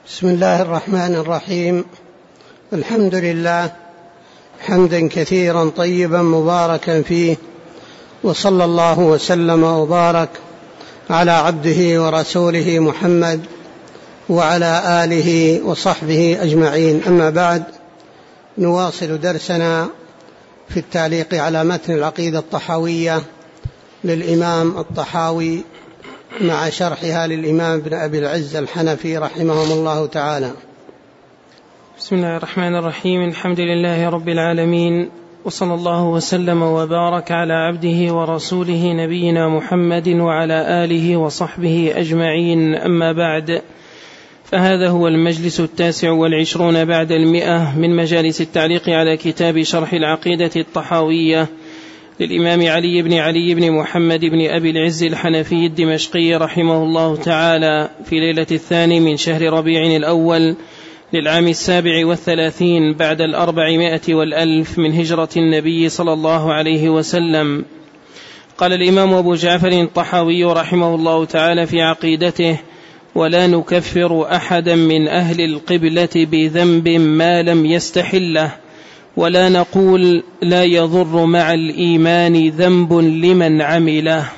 بسم الله الرحمن الرحيم. الحمد لله حمدا كثيرا طيبا مباركا فيه، وصلى الله وسلم وبارك على عبده ورسوله محمد وعلى آله وصحبه أجمعين. أما بعد، نواصل درسنا في التعليق على متن العقيدة الطحاوية للإمام الطحاوي مع شرحها للإمام ابن أبي العز الحنفي رحمهم الله تعالى. بسم الله الرحمن الرحيم. الحمد لله رب العالمين، وصلى الله وسلم وبارك على عبده ورسوله نبينا محمد وعلى آله وصحبه أجمعين. أما بعد، فهذا هو المجلس 29 بعد 100 من مجالس التعليق على كتاب شرح العقيدة الطحاوية للإمام علي بن محمد بن أبي العز الحنفي الدمشقي رحمه الله تعالى، في ليلة 2 من شهر ربيع الأول للعام 37 بعد 400 من هجرة النبي صلى الله عليه وسلم. قال الإمام أبو جعفر الطحاوي رحمه الله تعالى في عقيدته: ولا نكفر أحدا من أهل القبلة بذنب ما لم يستحله، ولا نقول لا يضر مع الإيمان ذنب لمن عمله.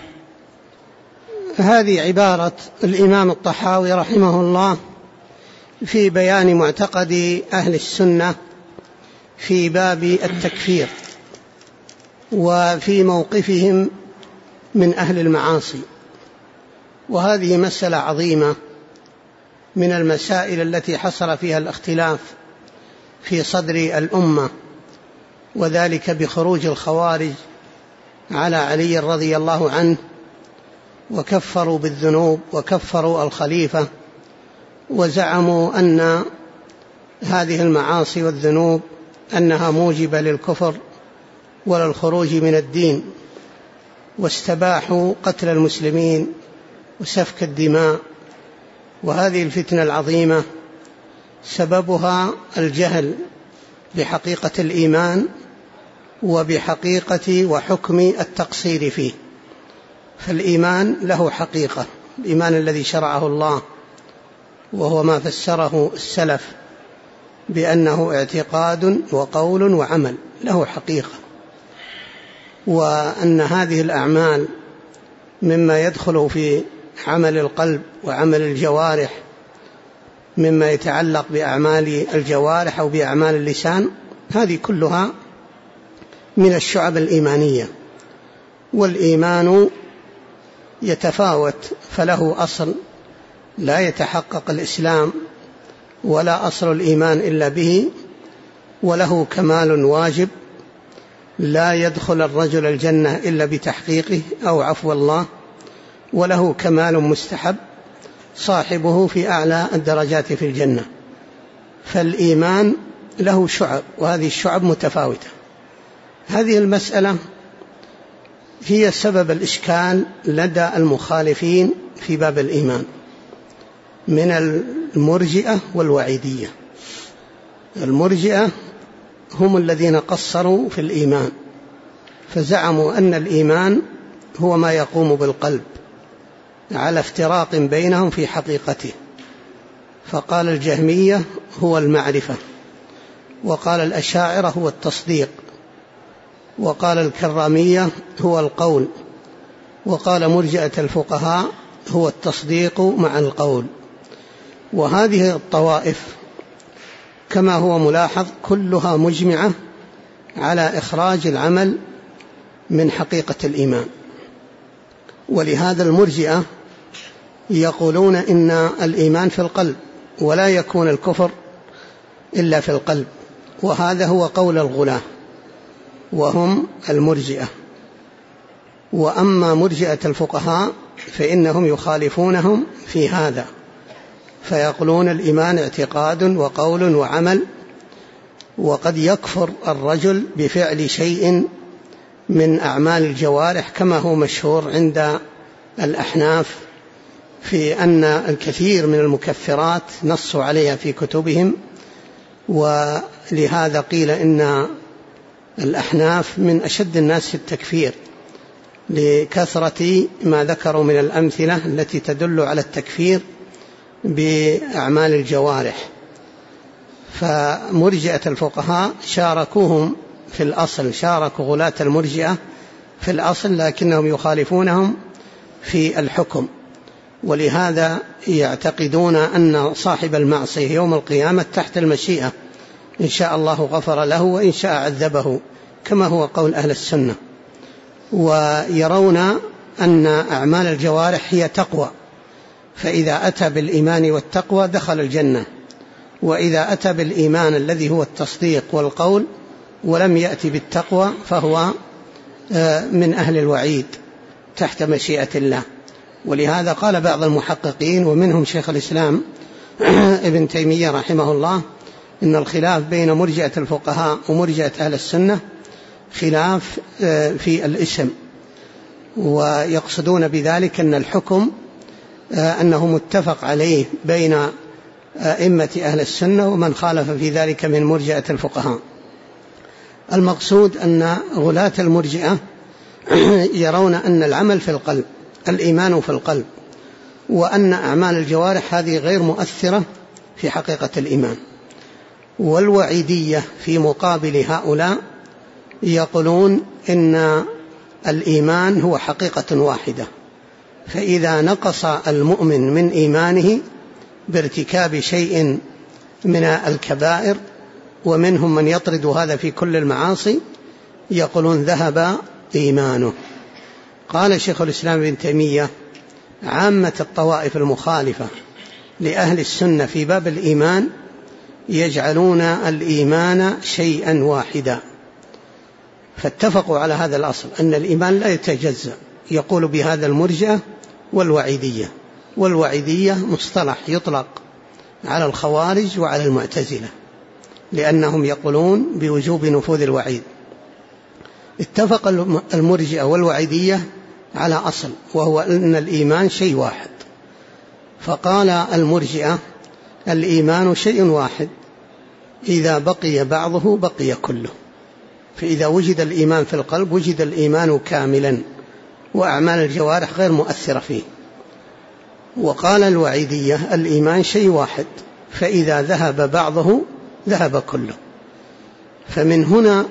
هذه عبارة الإمام الطحاوي رحمه الله في بيان معتقد أهل السنة في باب التكفير وفي موقفهم من أهل المعاصي. وهذه مسألة عظيمة من المسائل التي حصل فيها الاختلاف في صدر الأمة، وذلك بخروج الخوارج على علي رضي الله عنه، وكفروا بالذنوب وكفروا الخليفة، وزعموا أن هذه المعاصي والذنوب أنها موجبة للكفر وللخروج من الدين، واستباحوا قتل المسلمين وسفك الدماء. وهذه الفتنة العظيمة سببها الجهل بحقيقة الإيمان وبحقيقة وحكم التقصير فيه. فالإيمان له حقيقة، الإيمان الذي شرعه الله، وهو ما فسره السلف بأنه اعتقاد وقول وعمل، له حقيقة، وأن هذه الأعمال مما يدخل في عمل القلب وعمل الجوارح، مما يتعلق بأعمال الجوارح أو بأعمال اللسان، هذه كلها من الشعب الإيمانية. والإيمان يتفاوت، فله أصل لا يتحقق الإسلام ولا أصل الإيمان إلا به، وله كمال واجب لا يدخل الرجل الجنة إلا بتحقيقه أو عفو الله، وله كمال مستحب صاحبه في أعلى الدرجات في الجنة. فالإيمان له شعب، وهذه الشعب متفاوتة. هذه المسألة هي سبب الإشكال لدى المخالفين في باب الإيمان من المرجئة والوعيدية. المرجئة هم الذين قصروا في الإيمان، فزعموا أن الإيمان هو ما يقوم بالقلب على افتراق بينهم في حقيقته. فقال الجهمية هو المعرفة، وقال الأشاعرة هو التصديق، وقال الكرامية هو القول، وقال مرجئة الفقهاء هو التصديق مع القول. وهذه الطوائف كما هو ملاحظ كلها مجمعة على إخراج العمل من حقيقة الإيمان. ولهذا المرجئة يقولون إن الإيمان في القلب، ولا يكون الكفر إلا في القلب، وهذا هو قول الغلاة وهم المرجئة. وأما مرجئة الفقهاء فإنهم يخالفونهم في هذا، فيقولون الإيمان اعتقاد وقول وعمل، وقد يكفر الرجل بفعل شيء من أعمال الجوارح، كما هو مشهور عند الأحناف في أن الكثير من المكفرات نصوا عليها في كتبهم. ولهذا قيل إن الأحناف من أشد الناس في التكفير، لكثرة ما ذكروا من الأمثلة التي تدل على التكفير بأعمال الجوارح. فمرجئة الفقهاء شاركوهم في الأصل، شاركوا غلاة المرجئة في الأصل، لكنهم يخالفونهم في الحكم. ولهذا يعتقدون أن صاحب المعصية يوم القيامة تحت المشيئة، إن شاء الله غفر له وإن شاء عذبه، كما هو قول أهل السنة. ويرون أن أعمال الجوارح هي تقوى، فإذا أتى بالإيمان والتقوى دخل الجنة، وإذا أتى بالإيمان الذي هو التصديق والقول ولم يأتي بالتقوى فهو من أهل الوعيد تحت مشيئة الله. ولهذا قال بعض المحققين ومنهم شيخ الإسلام ابن تيمية رحمه الله إن الخلاف بين مرجئة الفقهاء ومرجئة أهل السنة خلاف في الاسم، ويقصدون بذلك أن الحكم أنه متفق عليه بين أئمة أهل السنة ومن خالف في ذلك من مرجئة الفقهاء. المقصود أن غلاة المرجئة يرون أن العمل في القلب، الإيمان في القلب، وأن أعمال الجوارح هذه غير مؤثرة في حقيقة الإيمان. والوعيدية في مقابل هؤلاء يقولون إن الإيمان هو حقيقة واحدة، فإذا نقص المؤمن من إيمانه بارتكاب شيء من الكبائر، ومنهم من يطرد هذا في كل المعاصي، يقولون ذهب إيمانه. قال شيخ الإسلام ابن تيمية عامة الطوائف المخالفة لأهل السنة في باب الإيمان يجعلون الإيمان شيئا واحدا، فاتفقوا على هذا الأصل أن الإيمان لا يتجزأ. يقول بهذا المرجئة والوعيدية، والوعيدية مصطلح يطلق على الخوارج وعلى المعتزلة لأنهم يقولون بوجوب نفوذ الوعيد. اتفق المرجئة والوعيدية على أصل، وهو أن الإيمان شيء واحد. فقال المرجئة الإيمان شيء واحد، إذا بقي بعضه بقي كله، فإذا وجد الإيمان في القلب وجد الإيمان كاملا، وأعمال الجوارح غير مؤثرة فيه. وقال الوعيدية الإيمان شيء واحد، فإذا ذهب بعضه ذهب كله. فمن هنا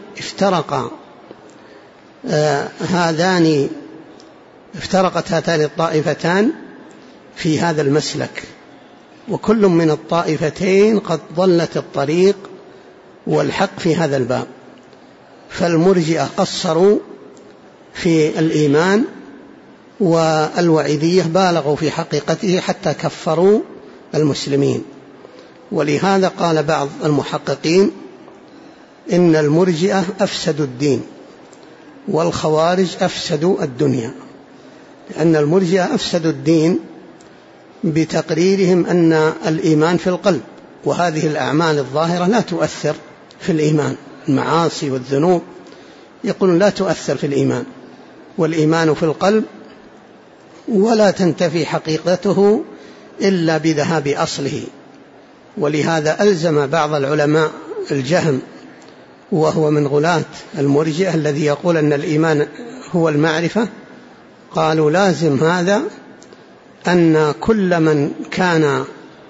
افترقت هاتان الطائفتان في هذا المسلك، وكل من الطائفتين قد ضلت الطريق والحق في هذا الباب. فالمرجئة قصروا في الإيمان، والوعيدية بالغوا في حقيقته حتى كفروا المسلمين. ولهذا قال بعض المحققين إن المرجئة أفسدوا الدين والخوارج أفسدوا الدنيا، لأن المرجئة أفسدوا الدين بتقريرهم أن الإيمان في القلب، وهذه الأعمال الظاهرة لا تؤثر في الإيمان، المعاصي والذنوب يقولون لا تؤثر في الإيمان، والإيمان في القلب ولا تنتفي حقيقته إلا بذهاب أصله. ولهذا ألزم بعض العلماء الجهم، وهو من غلاة المرجئة الذي يقول أن الإيمان هو المعرفة، قالوا لازم هذا أن كل من كان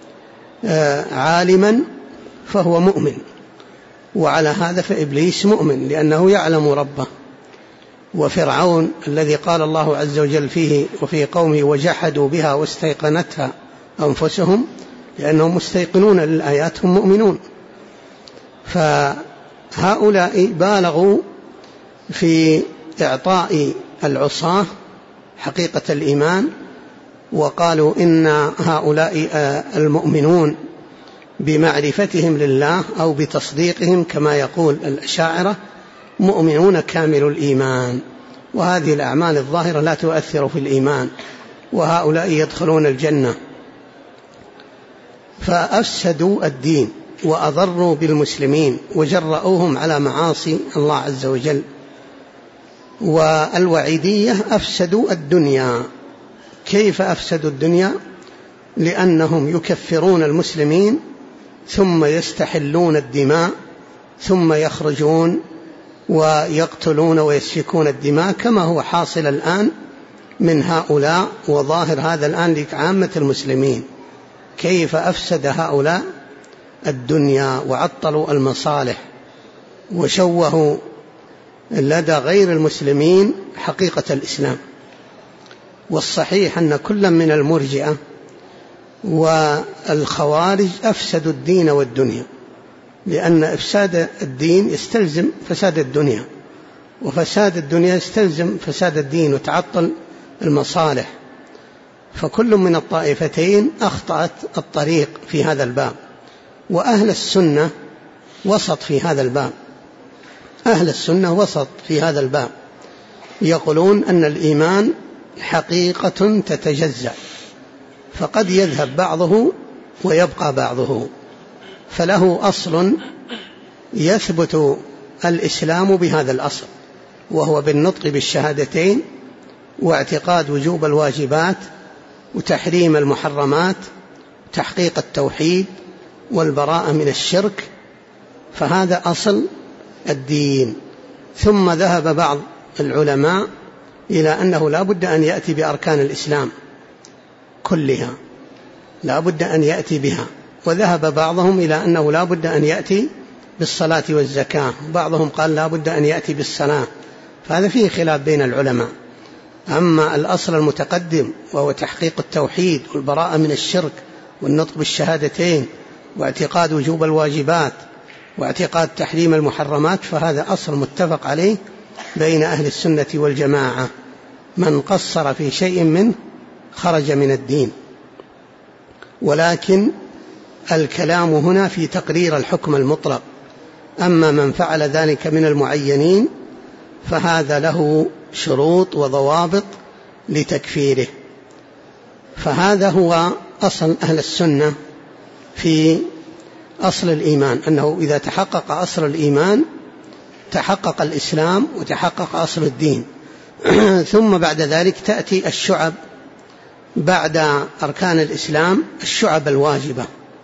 عالما فهو مؤمن، وعلى هذا فإبليس مؤمن لأنه يعلم ربه، وفرعون الذي قال الله عز وجل فيه وفي قومه وجحدوا بها واستيقنتها أنفسهم، لأنهم مستيقنون للآيات هم مؤمنون. فهؤلاء بالغوا في إعطاء العصاة حقيقة الإيمان، وقالوا إن هؤلاء المؤمنون بمعرفتهم لله أو بتصديقهم كما يقول الأشاعرة مؤمنون كامل الإيمان، وهذه الأعمال الظاهرة لا تؤثر في الإيمان، وهؤلاء يدخلون الجنة. فأفسدوا الدين وأضروا بالمسلمين وجرؤوهم على معاصي الله عز وجل. والوعيدية أفسدوا الدنيا. كيف أفسدوا الدنيا؟ لأنهم يكفرون المسلمين ثم يستحلون الدماء، ثم يخرجون ويقتلون ويسفكون الدماء كما هو حاصل الآن من هؤلاء، وظاهر هذا الآن لعامة المسلمين. كيف أفسد هؤلاء الدنيا وعطلوا المصالح وشوهوا لدى غير المسلمين حقيقة الإسلام. والصحيح أن كل من المرجئة والخوارج أفسدوا الدين والدنيا، لأن إفساد الدين يستلزم فساد الدنيا، وفساد الدنيا يستلزم فساد الدين وتعطل المصالح. فكل من الطائفتين أخطأت الطريق في هذا الباب، وأهل السنة وسط في هذا الباب. أهل السنة وسط في هذا الباب، يقولون أن الإيمان حقيقة تتجزأ، فقد يذهب بعضه ويبقى بعضه، فله أصل يثبت الإسلام بهذا الأصل، وهو بالنطق بالشهادتين واعتقاد وجوب الواجبات وتحريم المحرمات، تحقيق التوحيد والبراءة من الشرك، فهذا أصل الدين. ثم ذهب بعض العلماء إلى أنه لا بد أن يأتي بأركان الإسلام كلها، لا بد أن يأتي بها، وذهب بعضهم إلى أنه لا بد أن يأتي بالصلاة والزكاة، بعضهم قال لا بد أن يأتي بالصلاة، فهذا فيه خلاف بين العلماء. أما الأصل المتقدم وهو تحقيق التوحيد والبراءة من الشرك والنطق بالشهادتين واعتقاد وجوب الواجبات واعتقاد تحريم المحرمات، فهذا أصل متفق عليه بين أهل السنة والجماعة، من قصر في شيء منه خرج من الدين. ولكن الكلام هنا في تقرير الحكم المطلق، أما من فعل ذلك من المعينين فهذا له شروط وضوابط لتكفيره. فهذا هو أصل أهل السنة في أصل الإيمان، أنه إذا تحقق أصل الإيمان تحقق الإسلام وتحقق أصل الدين. ثم بعد ذلك تأتي الشعب بعد أركان الإسلام، الشعب الواجبة،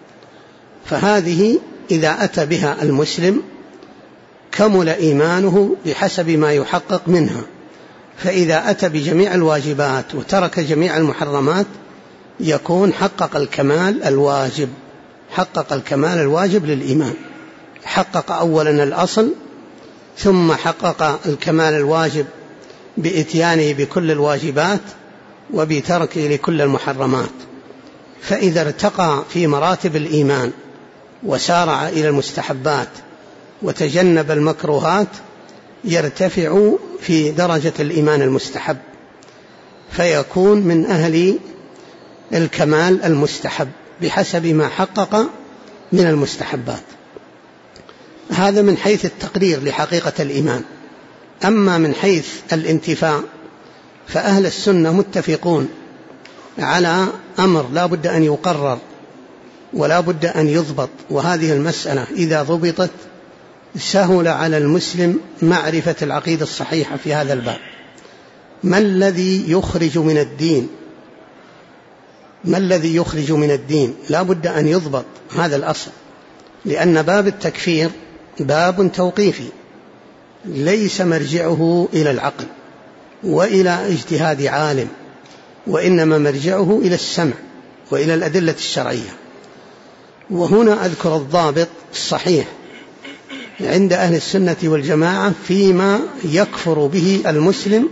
فهذه إذا أتى بها المسلم كمل إيمانه بحسب ما يحقق منها. فإذا أتى بجميع الواجبات وترك جميع المحرمات يكون حقق الكمال الواجب، حقق الكمال الواجب للإيمان، حقق أولا الأصل ثم حقق الكمال الواجب بإتيانه بكل الواجبات وبتركه لكل المحرمات. فإذا ارتقى في مراتب الإيمان وسارع إلى المستحبات وتجنب المكروهات يرتفع في درجة الإيمان المستحب، فيكون من أهل الكمال المستحب بحسب ما حقق من المستحبات. هذا من حيث التقرير لحقيقة الإيمان. أما من حيث الانتفاع فأهل السنة متفقون على أمر لا بد أن يقرر ولا بد أن يضبط، وهذه المسألة إذا ضبطت سهل على المسلم معرفة العقيدة الصحيحة في هذا الباب. ما الذي يخرج من الدين؟ ما الذي يخرج من الدين؟ لا بد أن يضبط هذا الأصل، لأن باب التكفير باب توقيفي ليس مرجعه إلى العقل وإلى اجتهاد عالم، وإنما مرجعه إلى السمع وإلى الأدلة الشرعية. وهنا أذكر الضابط الصحيح عند أهل السنة والجماعة فيما يكفر به المسلم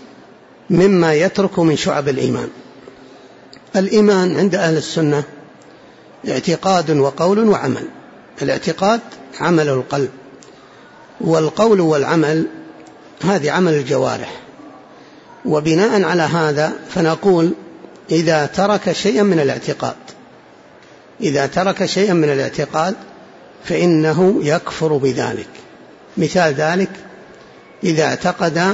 مما يترك من شعب الإيمان. الإيمان عند أهل السنة اعتقاد وقول وعمل. الاعتقاد عمل القلب، والقول والعمل هذه عمل الجوارح. وبناء على هذا فنقول إذا ترك شيئا من الاعتقاد، إذا ترك شيئا من الاعتقاد فإنه يكفر بذلك. مثال ذلك إذا اعتقد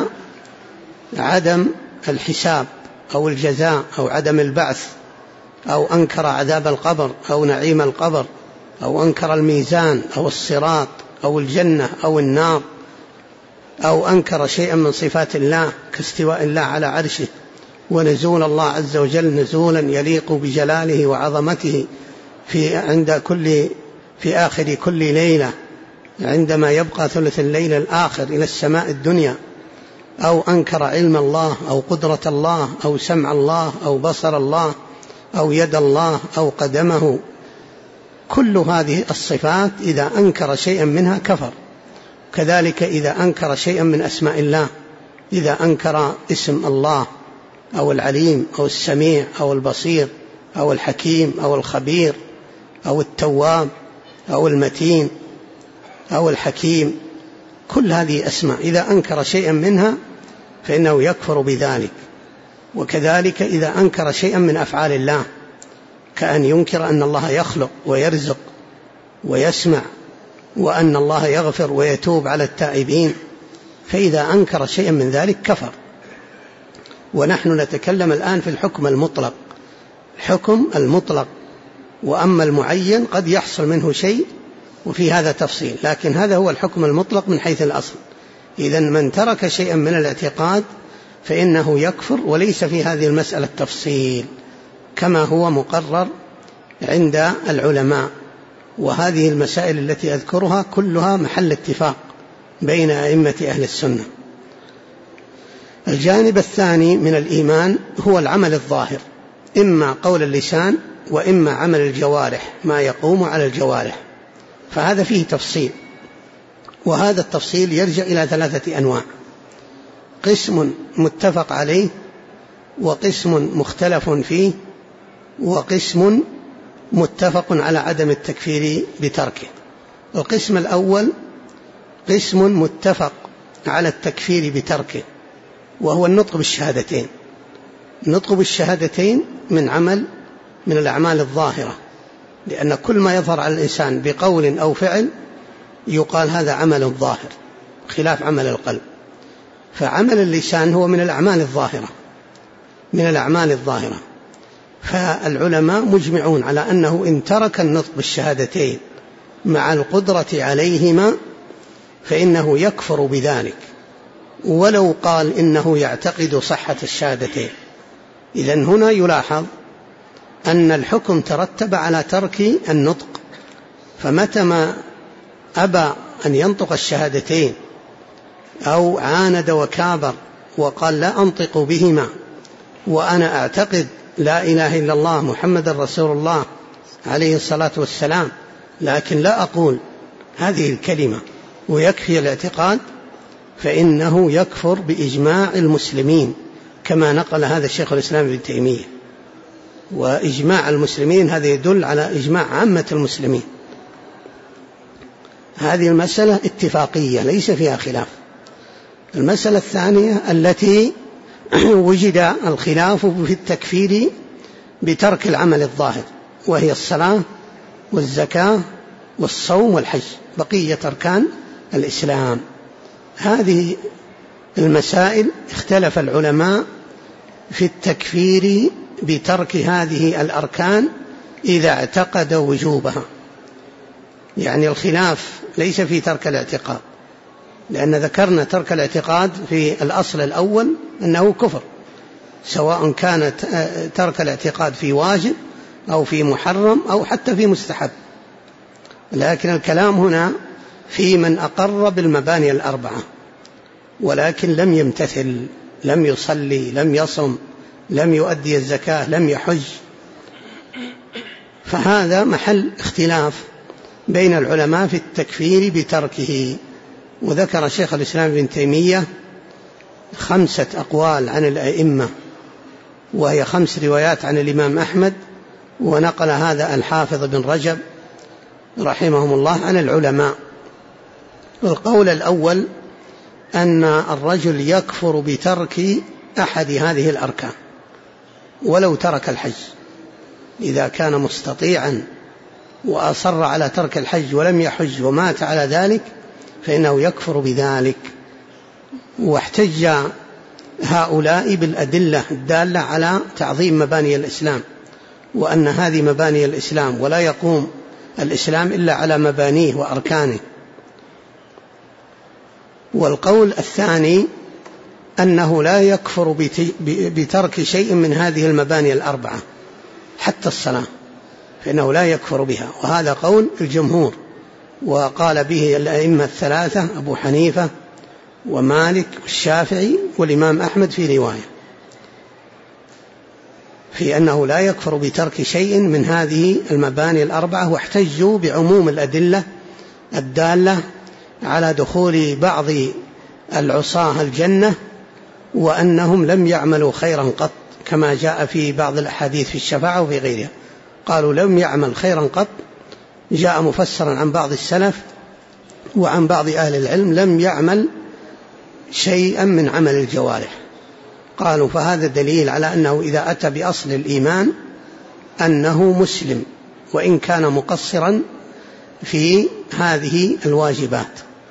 عدم الحساب أو الجزاء أو عدم البعث، أو أنكر عذاب القبر أو نعيم القبر، أو أنكر الميزان أو الصراط أو الجنة أو النار، أو أنكر شيئا من صفات الله كاستواء الله على عرشه ونزول الله عز وجل نزولا يليق بجلاله وعظمته في آخر كل ليلة عندما يبقى ثلث الليل الآخر إلى السماء الدنيا، أو أنكر علم الله أو قدرة الله أو سمع الله أو بصر الله أو يد الله أو قدمه، كل هذه الصفات إذا أنكر شيئا منها كفر. كذلك إذا أنكر شيئا من أسماء الله، إذا أنكر اسم الله أو العليم أو السميع أو البصير أو الحكيم أو الخبير أو التواب أو المتين أو الحكيم، كل هذه أسماء إذا أنكر شيئا منها فإنه يكفر بذلك. وكذلك إذا أنكر شيئا من أفعال الله، كأن ينكر أن الله يخلق ويرزق ويسمع، وأن الله يغفر ويتوب على التائبين، فإذا أنكر شيئا من ذلك كفر. ونحن نتكلم الآن في الحكم المطلق، الحكم المطلق، وأما المعين قد يحصل منه شيء وفي هذا تفصيل، لكن هذا هو الحكم المطلق من حيث الأصل. إذن من ترك شيئا من الاعتقاد فإنه يكفر، وليس في هذه المسألة تفصيل كما هو مقرر عند العلماء. وهذه المسائل التي أذكرها كلها محل اتفاق بين أئمة أهل السنة. الجانب الثاني من الإيمان هو العمل الظاهر، إما قول اللسان وإما عمل الجوارح، ما يقوم على الجوارح، فهذا فيه تفصيل. وهذا التفصيل يرجع إلى 3 أنواع: قسم متفق عليه، وقسم مختلف فيه، وقسم متفق على عدم التكفير بتركه. القسم الأول قسم متفق على التكفير بتركه، وهو النطق بالشهادتين. النطق بالشهادتين من الأعمال الظاهرة، لأن كل ما يظهر على الإنسان بقول أو فعل يقال هذا عمل ظاهر خلاف عمل القلب. فعمل اللسان هو من الأعمال الظاهرة، فالعلماء مجمعون على أنه إن ترك النطق بالشهادتين مع القدرة عليهما فإنه يكفر بذلك، ولو قال إنه يعتقد صحة الشهادتين. إذن هنا يلاحظ أن الحكم ترتب على ترك النطق، فمتى ما أبى أن ينطق الشهادتين أو عاند وكابر وقال لا أنطق بهما وأنا أعتقد لا إله إلا الله محمد رسول الله عليه الصلاة والسلام، لكن لا أقول هذه الكلمة ويكفي الاعتقاد، فإنه يكفر بإجماع المسلمين، كما نقل هذا الشيخ الإسلام ابن تيمية. وإجماع المسلمين هذا يدل على إجماع عامة المسلمين. هذه المسألة اتفاقية ليس فيها خلاف. المسألة الثانية التي وجد الخلاف في التكفير بترك العمل الظاهر، وهي الصلاة والزكاة والصوم والحج، بقية أركان الإسلام. هذه المسائل اختلف العلماء في التكفير بترك هذه الأركان إذا اعتقد وجوبها. يعني الخلاف ليس في ترك الاعتقاد، لأن ذكرنا ترك الاعتقاد في الأصل الأول أنه كفر، سواء كان ترك الاعتقاد في واجب أو في محرم أو حتى في مستحب. لكن الكلام هنا في من أقر بالمباني الأربعة ولكن لم يمتثل، لم يصلي، لم يصم، لم يؤدي الزكاة، لم يحج، فهذا محل اختلاف بين العلماء في التكفير بتركه. وذكر شيخ الإسلام ابن تيمية 5 أقوال عن الأئمة، وهي 5 روايات عن الإمام أحمد، ونقل هذا الحافظ بن رجب رحمهم الله عن العلماء. القول الأول أن الرجل يكفر بترك أحد هذه الأركان ولو ترك الحج، إذا كان مستطيعا وأصر على ترك الحج ولم يحج ومات على ذلك فإنه يكفر بذلك. واحتج هؤلاء بالأدلة الدالة على تعظيم مباني الإسلام، وأن هذه مباني الإسلام ولا يقوم الإسلام إلا على مبانيه وأركانه. والقول الثاني أنه لا يكفر بترك شيء من هذه المباني الأربعة حتى الصلاة، فإنه لا يكفر بها، وهذا قول الجمهور، وقال به الأئمة 3 أبو حنيفة ومالك والشافعي والإمام أحمد في رواية. في أنه لا يكفر بترك شيء من هذه المباني الأربعة، واحتجوا بعموم الأدلة الدالة على دخول بعض العصاة الجنة وأنهم لم يعملوا خيرا قط، كما جاء في بعض الأحاديث في الشفاعة وفي غيرها، قالوا لم يعمل خيرا قط، جاء مفسرا عن بعض السلف وعن بعض أهل العلم لم يعمل شيئا من عمل الجوارح. قالوا فهذا دليل على أنه إذا أتى بأصل الإيمان أنه مسلم وإن كان مقصرا في هذه الواجبات.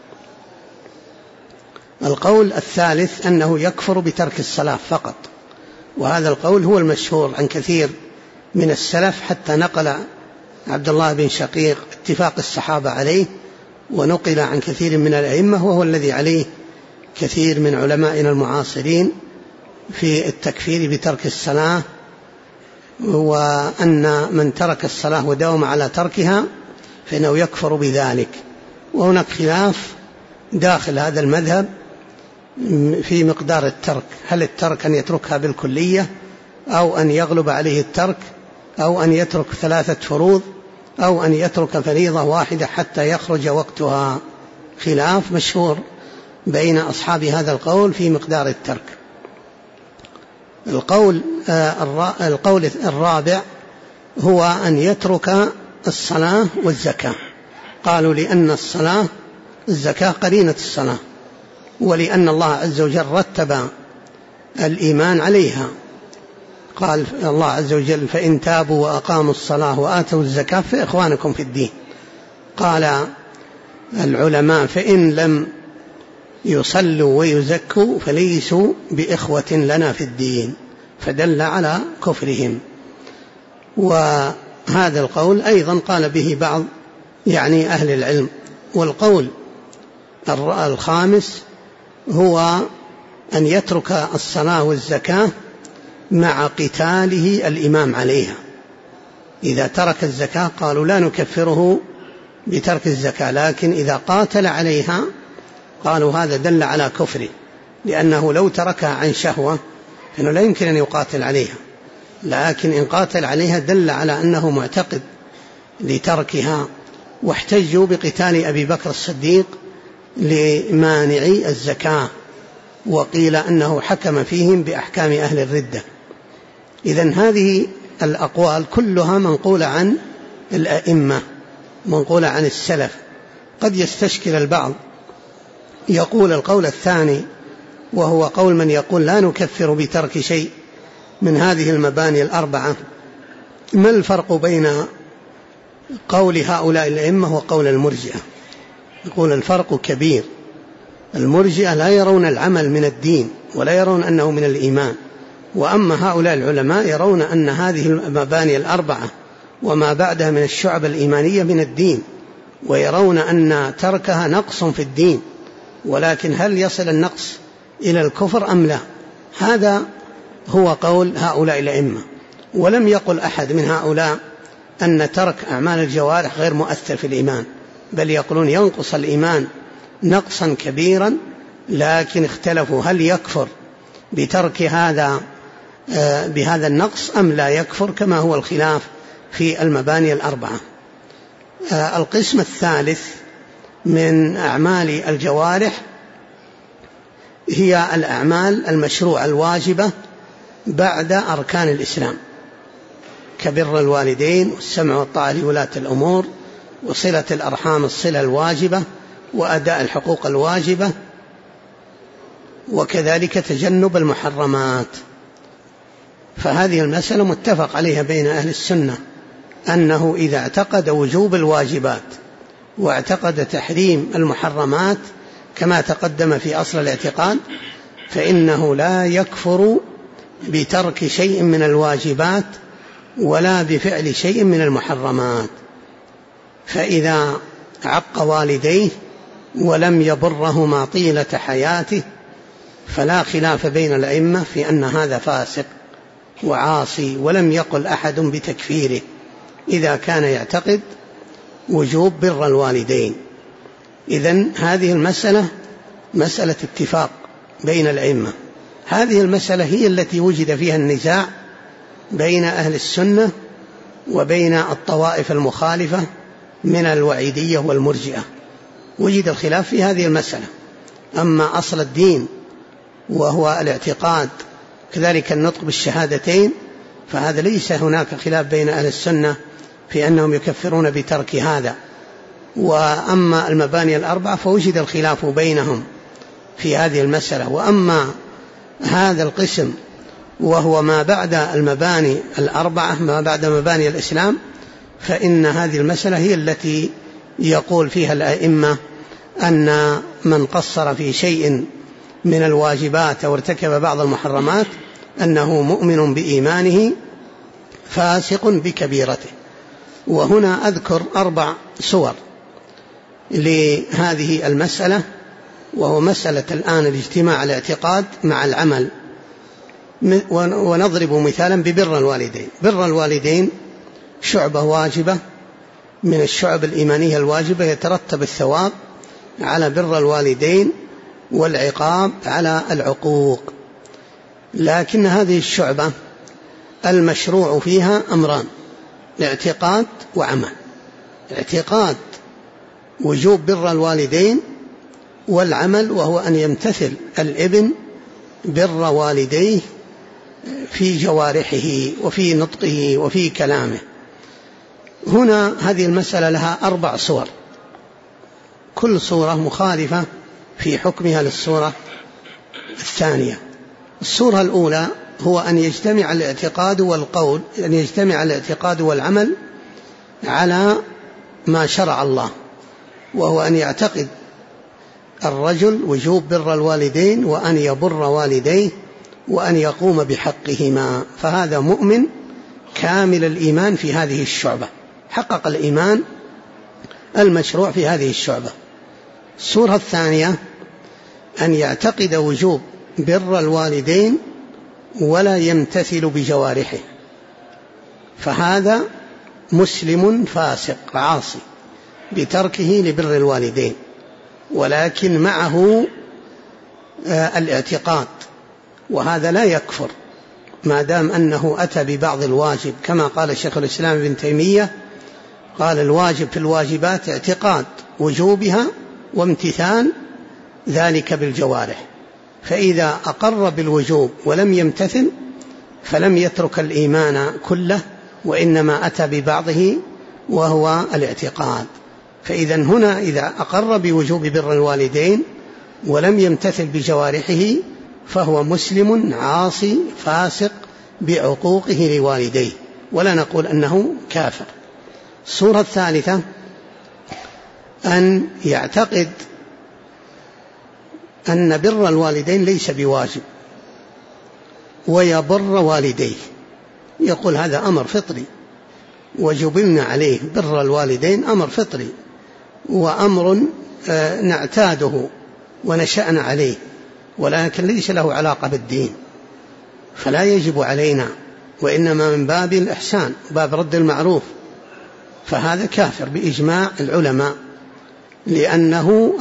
القول الثالث أنه يكفر بترك الصلاة فقط، وهذا القول هو المشهور عن كثير من السلف، حتى نقل عبد الله بن شقيق اتفاق الصحابة عليه، ونقل عن كثير من الأئمة، وهو الذي عليه كثير من علمائنا المعاصرين في التكفير بترك الصلاة، وأن من ترك الصلاة وداوم على تركها فإنه يكفر بذلك. وهناك خلاف داخل هذا المذهب في مقدار الترك، هل الترك أن يتركها بالكلية أو أن يغلب عليه الترك أو أن يترك 3 فروض أو أن يترك فريضة واحدة حتى يخرج وقتها. خلاف مشهور بين أصحاب هذا القول في مقدار الترك. القول الرابع هو أن يترك الصلاة والزكاة. قالوا لأن الزكاة قرينة الصلاة، ولأن الله عز وجل رتب الإيمان عليها. قال الله عز وجل فإن تابوا وأقاموا الصلاة وآتوا الزكاة فإخوانكم في الدين. قال العلماء فإن لم يصلوا ويزكوا فليسوا بإخوة لنا في الدين، فدل على كفرهم. وهذا القول أيضا قال به بعض أهل العلم. والقول الخامس هو أن يترك الصلاة والزكاة مع قتاله الإمام عليها. إذا ترك الزكاة قالوا لا نكفره بترك الزكاة، لكن إذا قاتل عليها قالوا هذا دل على كفره، لأنه لو تركها عن شهوة فإنه لا يمكن أن يقاتل عليها، لكن إن قاتل عليها دل على أنه معتقد لتركها. واحتجوا بقتال أبي بكر الصديق لمانعي الزكاة، وقيل أنه حكم فيهم بأحكام أهل الردة. إذن هذه الأقوال كلها منقولة عن الأئمة، منقولة عن السلف. قد يستشكل البعض يقول القول الثاني، وهو قول من يقول لا نكفر بترك شيء من هذه المباني الأربعة، ما الفرق بين قول هؤلاء الأئمة وقول المرجئة؟ يقول الفرق كبير. المرجئة لا يرون العمل من الدين ولا يرون أنه من الإيمان، وأما هؤلاء العلماء يرون أن هذه المباني الأربعة وما بعدها من الشعب الإيمانية من الدين، ويرون أن تركها نقص في الدين، ولكن هل يصل النقص إلى الكفر أم لا؟ هذا هو قول هؤلاء الأئمة. ولم يقل أحد من هؤلاء أن ترك أعمال الجوارح غير مؤثر في الإيمان، بل يقولون ينقص الإيمان نقصا كبيرا، لكن اختلفوا هل يكفر بترك بهذا النقص أم لا يكفر، كما هو الخلاف في المباني الأربعة. القسم الثالث من أعمال الجوارح هي الأعمال المشروعة الواجبة بعد أركان الإسلام، كبر الوالدين والسمع والطاعة لولاة الأمور وصلة الأرحام الصلة الواجبة وأداء الحقوق الواجبة، وكذلك تجنب المحرمات. فهذه المسألة متفق عليها بين أهل السنة، أنه إذا اعتقد وجوب الواجبات واعتقد تحريم المحرمات كما تقدم في أصل الاعتقاد، فإنه لا يكفر بترك شيء من الواجبات ولا بفعل شيء من المحرمات. فإذا عق والديه ولم يبرهما طيلة حياته فلا خلاف بين الأئمة في أن هذا فاسق وعاصي، ولم يقل أحد بتكفيره إذا كان يعتقد وجوب بر الوالدين. إذن هذه المسألة مسألة اتفاق بين الأئمة. هذه المسألة هي التي وجد فيها النزاع بين أهل السنة وبين الطوائف المخالفة من الوعيدية والمرجئة، وجد الخلاف في هذه المسألة. أما أصل الدين وهو الاعتقاد كذلك النطق بالشهادتين فهذا ليس هناك خلاف بين أهل السنة في أنهم يكفرون بترك هذا. وأما المباني الأربعة فوجد الخلاف بينهم في هذه المسألة. وأما هذا القسم وهو ما بعد المباني الأربعة، ما بعد مباني الإسلام، فإن هذه المسألة هي التي يقول فيها الأئمة أن من قصر في شيء من الواجبات أو ارتكب بعض المحرمات أنه مؤمن بإيمانه فاسق بكبيرته. وهنا أذكر 4 صور لهذه المسألة، وهو مسألة الآن الاجتماع الاعتقاد مع العمل. ونضرب مثالا ببر الوالدين. بر الوالدين شعبة واجبة من الشعب الإيمانية الواجبة، يترتب الثواب على بر الوالدين والعقاب على العقوق. لكن هذه الشعبة المشروع فيها أمران: اعتقاد وعمل. اعتقاد وجوب بر الوالدين، والعمل وهو أن يمتثل الابن بر والديه في جوارحه وفي نطقه وفي كلامه. هنا هذه المسألة لها 4 صور، كل صورة مخالفة في حكمها للصورة الثانية. الصورة الأولى هو أن يجتمع الاعتقاد والقول، أن يجتمع الاعتقاد والعمل على ما شرع الله، وهو أن يعتقد الرجل وجوب بر الوالدين وأن يبر والديه وأن يقوم بحقهما، فهذا مؤمن كامل الإيمان في هذه الشعبة، حقق الإيمان المشروع في هذه الشعبة. الصورة الثانية أن يعتقد وجوب بر الوالدين ولا يمتثل بجوارحه، فهذا مسلم فاسق عاصي بتركه لبر الوالدين، ولكن معه الاعتقاد، وهذا لا يكفر ما دام أنه أتى ببعض الواجب، كما قال شيخ الإسلام ابن تيمية، قال الواجب في الواجبات اعتقاد وجوبها وامتثال ذلك بالجوارح، فإذا أقر بالوجوب ولم يمتثل فلم يترك الإيمان كله، وإنما أتى ببعضه وهو الاعتقاد. فإذا هنا إذا أقر بوجوب بر الوالدين ولم يمتثل بجوارحه فهو مسلم عاصي فاسق بعقوقه لوالديه، ولا نقول أنه كافر. الصورة الثالثة أن يعتقد أن بر الوالدين ليس بواجب ويبر والديه، يقول هذا أمر فطري وجبلنا عليه، بر الوالدين أمر فطري وأمر نعتاده ونشأنا عليه، ولكن ليس له علاقة بالدين، فلا يجب علينا، وإنما من باب الإحسان، باب رد المعروف. فهذا كافر بإجماع العلماء، لأنه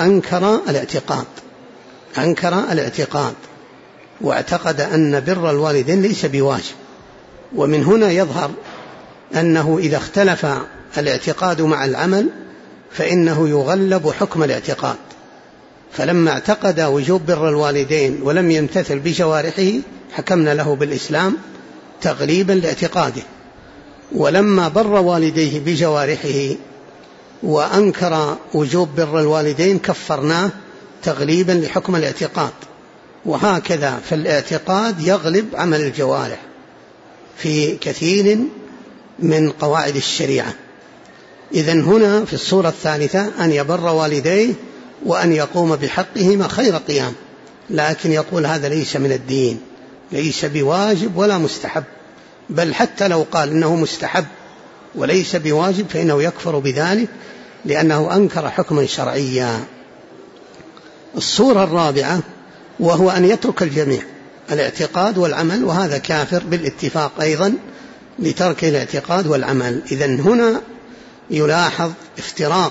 أنكر الاعتقاد واعتقد أن بر الوالدين ليس بواجب. ومن هنا يظهر أنه إذا اختلف الاعتقاد مع العمل فإنه يغلب حكم الاعتقاد، فلما اعتقد وجوب بر الوالدين ولم يمتثل بجوارحه حكمنا له بالإسلام تغليبا لاعتقاده، ولما بر والديه بجوارحه وأنكر وجوب بر الوالدين كفرناه تغليبا لحكم الاعتقاد. وهكذا فالاعتقاد يغلب عمل الجوارح في كثير من قواعد الشريعة. إذن هنا في الصورة الثالثة أن يبر والديه وأن يقوم بحقهما خير قيام، لكن يقول هذا ليس من الدين، ليس بواجب ولا مستحب، بل حتى لو قال إنه مستحب وليس بواجب فإنه يكفر بذلك لأنه أنكر حكما شرعيا. الصورة الرابعة وهو أن يترك الجميع، الاعتقاد والعمل، وهذا كافر بالاتفاق أيضا لترك الاعتقاد والعمل. إذن هنا يلاحظ افتراق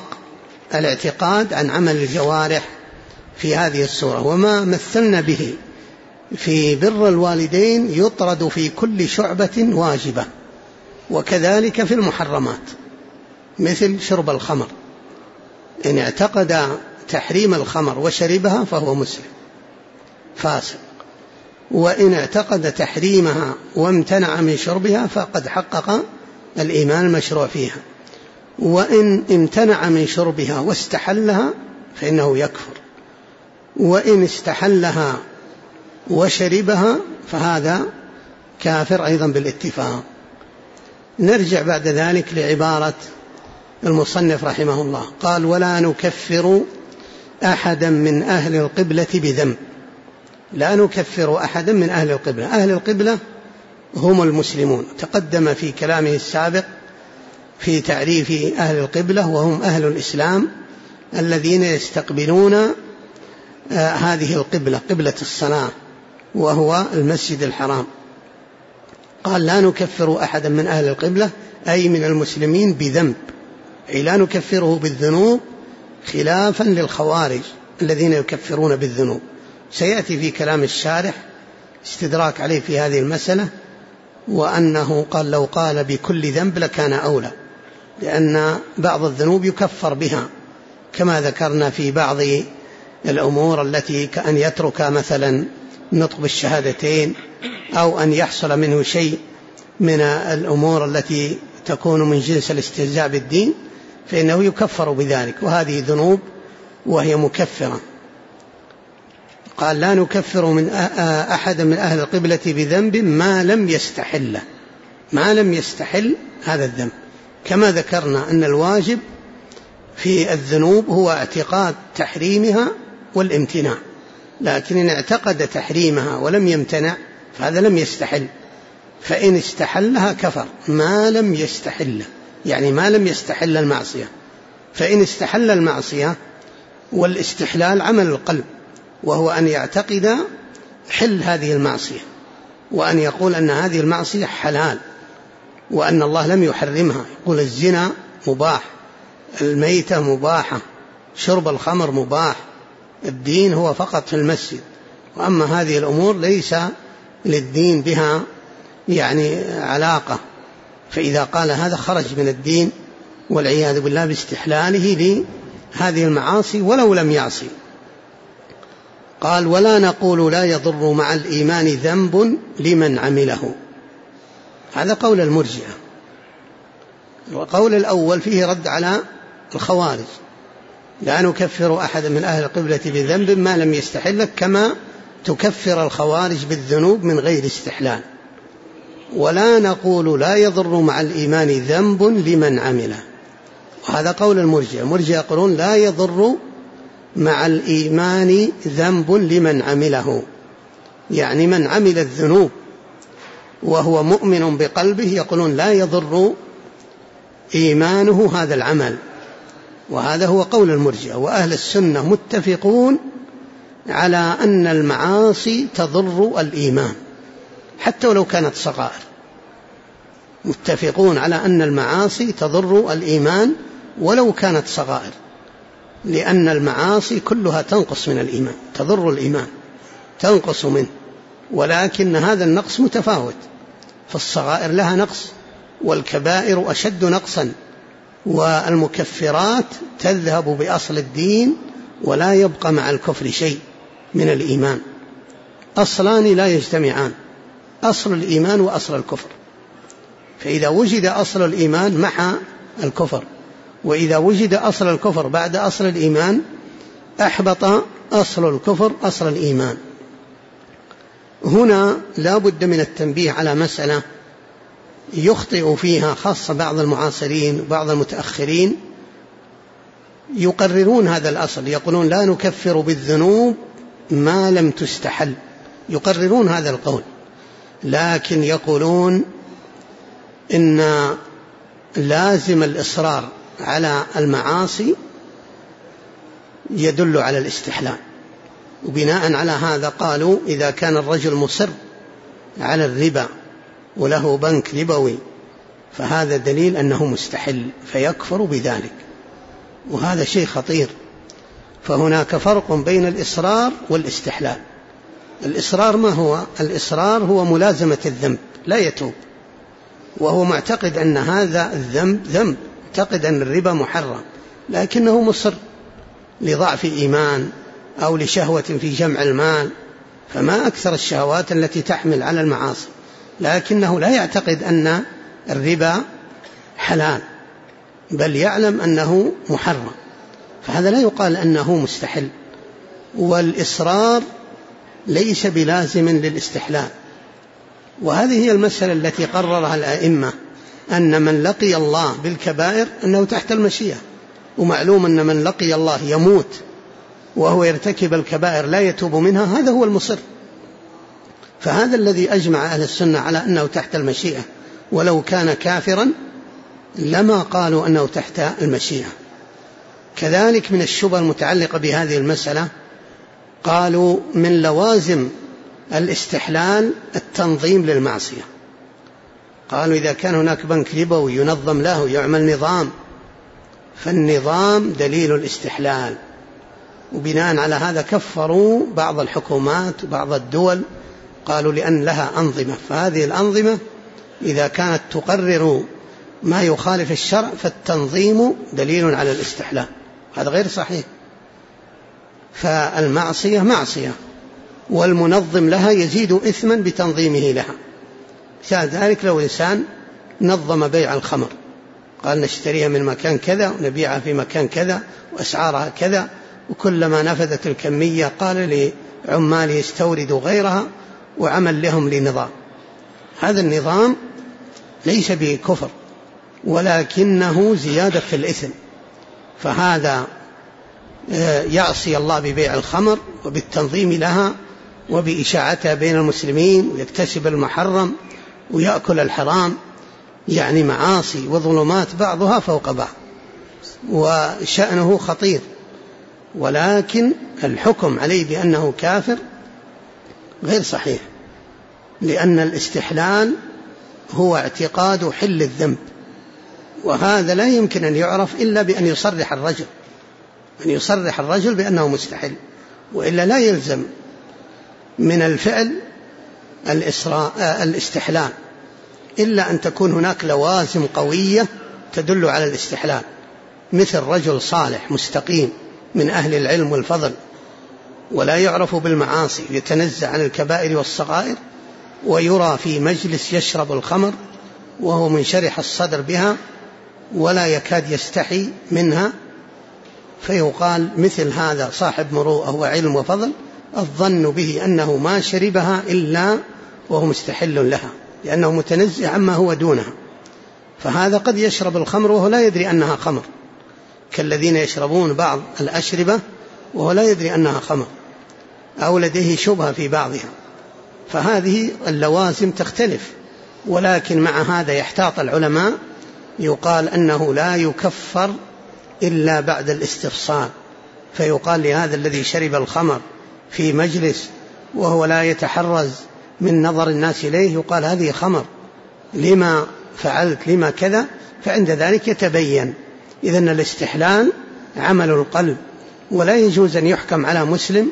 الاعتقاد عن عمل الجوارح في هذه الصورة. وما مثلنا به في بر الوالدين يطرد في كل شعبة واجبة، وكذلك في المحرمات مثل شرب الخمر، إن اعتقد تحريم الخمر وشربها فهو مسلم فاسق، وإن اعتقد تحريمها وامتنع من شربها فقد حقق الإيمان المشروع فيها، وإن امتنع من شربها واستحلها فإنه يكفر، وإن استحلها وشربها فهذا كافر أيضا بالاتفاق. نرجع بعد ذلك لعبارة المصنف رحمه الله، قال: ولا نكفر أحدا من أهل القبلة بذنب. لا نكفر أحدا من أهل القبلة. أهل القبلة هم المسلمون، تقدم في كلامه السابق في تعريف أهل القبلة، وهم أهل الإسلام الذين يستقبلون هذه القبلة، قبلة الصلاة، وهو المسجد الحرام. قال: لا نكفر أحدا من أهل القبلة أي من المسلمين بذنب، أي لا نكفره بالذنوب، خلافا للخوارج الذين يكفرون بالذنوب. سيأتي في كلام الشارح استدراك عليه في هذه المسألة، وأنه قال لو قال بكل ذنب لكان أولى، لأن بعض الذنوب يكفر بها، كما ذكرنا في بعض الأمور التي كأن يترك مثلا نطق بالشهادتين، أو أن يحصل منه شيء من الأمور التي تكون من جنس الاستهزاء بالدين، فإنه يكفر بذلك، وهذه ذنوب وهي مكفرة. قال: لا نكفر من أحد من أهل القبلة بذنب ما لم يستحل. ما لم يستحل هذا الذنب، كما ذكرنا أن الواجب في الذنوب هو اعتقاد تحريمها والامتناع، لكن إن اعتقد تحريمها ولم يمتنع فهذا لم يستحل، فإن استحلها كفر. ما لم يستحل يعني ما لم يستحل المعصية، فإن استحل المعصية، والاستحلال عمل القلب، وهو أن يعتقد حل هذه المعصية، وأن يقول أن هذه المعصية حلال، وأن الله لم يحرمها. يقول الزنا مباح، الميتة مباحة، شرب الخمر مباح، الدين هو فقط في المسجد، وأما هذه الأمور ليس للدين بها يعني علاقة. فإذا قال هذا خرج من الدين والعياذ بالله باستحلاله لهذه المعاصي ولو لم يعصي. قال: ولا نقول لا يضر مع الإيمان ذنب لمن عمله. هذا قول المرجئة، وقول الأول فيه رد على الخوارج: لا نكفر أحد من أهل القبلة بذنب ما لم يستحل، كما تكفر الخوارج بالذنوب من غير استحلال. ولا نقول لا يضر مع الإيمان ذنب لمن عمله، وهذا قول المرجئة. المرجئة يقولون لا يضر مع الإيمان ذنب لمن عمله، يعني من عمل الذنوب وهو مؤمن بقلبه يقولون لا يضر إيمانه هذا العمل، وهذا هو قول المرجئة. وأهل السنة متفقون على أن المعاصي تضر الإيمان حتى ولو كانت صغائر، متفقون على أن المعاصي تضر الإيمان ولو كانت صغائر، لأن المعاصي كلها تنقص من الإيمان، تضر الإيمان، تنقص منه، ولكن هذا النقص متفاوت، فالصغائر لها نقص والكبائر أشد نقصا، والمكفرات تذهب بأصل الدين ولا يبقى مع الكفر شيء من الإيمان. أصلان لا يجتمعان، أصل الإيمان وأصل الكفر، فإذا وجد أصل الإيمان محى الكفر، وإذا وجد أصل الكفر بعد أصل الإيمان أحبط أصل الكفر أصل الإيمان. هنا لا بد من التنبيه على مسألة يخطئ فيها خاصة بعض المعاصرين وبعض المتأخرين، يقررون هذا الأصل، يقولون لا نكفر بالذنوب ما لم تستحل، يقررون هذا القول، لكن يقولون إن لازم الإصرار على المعاصي يدل على الاستحلال، وبناء على هذا قالوا إذا كان الرجل مصر على الربا وله بنك ربوي فهذا دليل أنه مستحل فيكفر بذلك، وهذا شيء خطير. فهناك فرق بين الإصرار والاستحلال. الإصرار ما هو؟ الإصرار هو ملازمة الذنب لا يتوب، وهو معتقد أن هذا الذنب ذنب، معتقد أن الربا محرم، لكنه مصر لضعف إيمان أو لشهوة في جمع المال، فما أكثر الشهوات التي تحمل على المعاصي، لكنه لا يعتقد أن الربا حلال، بل يعلم أنه محرم، فهذا لا يقال أنه مستحل. والإصرار ليس بلازم للاستحلال، وهذه هي المسألة التي قررها الأئمة، أن من لقي الله بالكبائر أنه تحت المشيئة، ومعلوم أن من لقي الله يموت وهو يرتكب الكبائر لا يتوب منها، هذا هو المصر. فهذا الذي أجمع أهل السنة على أنه تحت المشيئة، ولو كان كافرا لما قالوا أنه تحت المشيئة. كذلك من الشبهة المتعلقة بهذه المسألة، قالوا من لوازم الاستحلال التنظيم للمعصية. قالوا إذا كان هناك بنك ربوي ينظم له يعمل نظام، فالنظام دليل الاستحلال، وبناء على هذا كفروا بعض الحكومات وبعض الدول، قالوا لأن لها أنظمة، فهذه الأنظمة إذا كانت تقرر ما يخالف الشرع فالتنظيم دليل على الاستحلال، هذا غير صحيح. فالمعصية معصية، والمنظم لها يزيد إثما بتنظيمه لها. مثال ذلك لو إنسان نظم بيع الخمر، قال نشتريها من مكان كذا ونبيعها في مكان كذا وأسعارها كذا، وكلما نفذت الكمية قال لعماله استوردوا غيرها، وعمل لهم لنظام. هذا النظام ليس بكفر، ولكنه زيادة في الإثم، فهذا يعصي الله ببيع الخمر وبالتنظيم لها وبإشاعتها بين المسلمين، ويكتسب المحرم ويأكل الحرام، يعني معاصي وظلمات بعضها فوق بعض، وشأنه خطير. ولكن الحكم عليه بأنه كافر غير صحيح، لأن الاستحلال هو اعتقاد حل الذنب، وهذا لا يمكن أن يعرف إلا بأن يصرح الرجل بأنه مستحل، وإلا لا يلزم من الفعل الاستحلال، إلا أن تكون هناك لوازم قوية تدل على الاستحلال، مثل رجل صالح مستقيم من أهل العلم والفضل ولا يعرف بالمعاصي، يتنزه عن الكبائر والصغائر، ويرى في مجلس يشرب الخمر وهو منشرح الصدر بها ولا يكاد يستحي منها، فيقال مثل هذا صاحب مروءة وعلم وفضل، الظن به أنه ما شربها إلا وهو مستحل لها، لأنه متنزه عما هو دونها. فهذا قد يشرب الخمر وهو لا يدري أنها خمر، كالذين يشربون بعض الأشربة وهو لا يدري أنها خمر، أو لديه شبهة في بعضها. فهذه اللوازم تختلف، ولكن مع هذا يحتاط العلماء، يقال أنه لا يكفر إلا بعد الاستفصال، فيقال لهذا الذي شرب الخمر في مجلس وهو لا يتحرز من نظر الناس إليه، يقال هذه خمر، لما فعلت، لما كذا، فعند ذلك يتبين. إذن الاستحلال عمل القلب، ولا يجوز أن يحكم على مسلم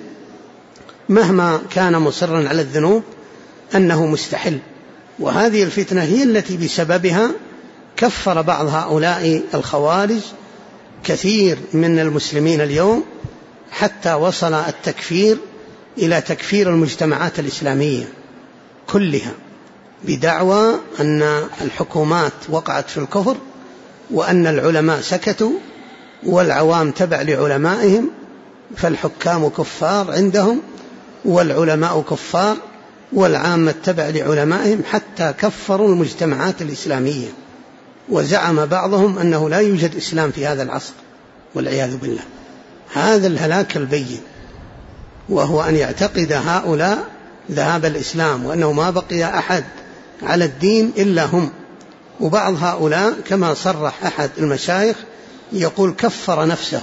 مهما كان مصرا على الذنوب أنه مستحل. وهذه الفتنة هي التي بسببها كفر بعض هؤلاء الخوارج كثير من المسلمين اليوم، حتى وصل التكفير إلى تكفير المجتمعات الإسلامية كلها، بدعوى أن الحكومات وقعت في الكفر، وأن العلماء سكتوا والعوام تبع لعلمائهم، فالحكام كفار عندهم والعلماء كفار والعامة تبع لعلمائهم، حتى كفروا المجتمعات الإسلامية، وزعم بعضهم أنه لا يوجد إسلام في هذا العصر والعياذ بالله. هذا الهلاك البين، وهو أن يعتقد هؤلاء ذهاب الإسلام، وأنه ما بقي أحد على الدين إلا هم. وبعض هؤلاء كما صرح أحد المشايخ يقول كفر نفسه،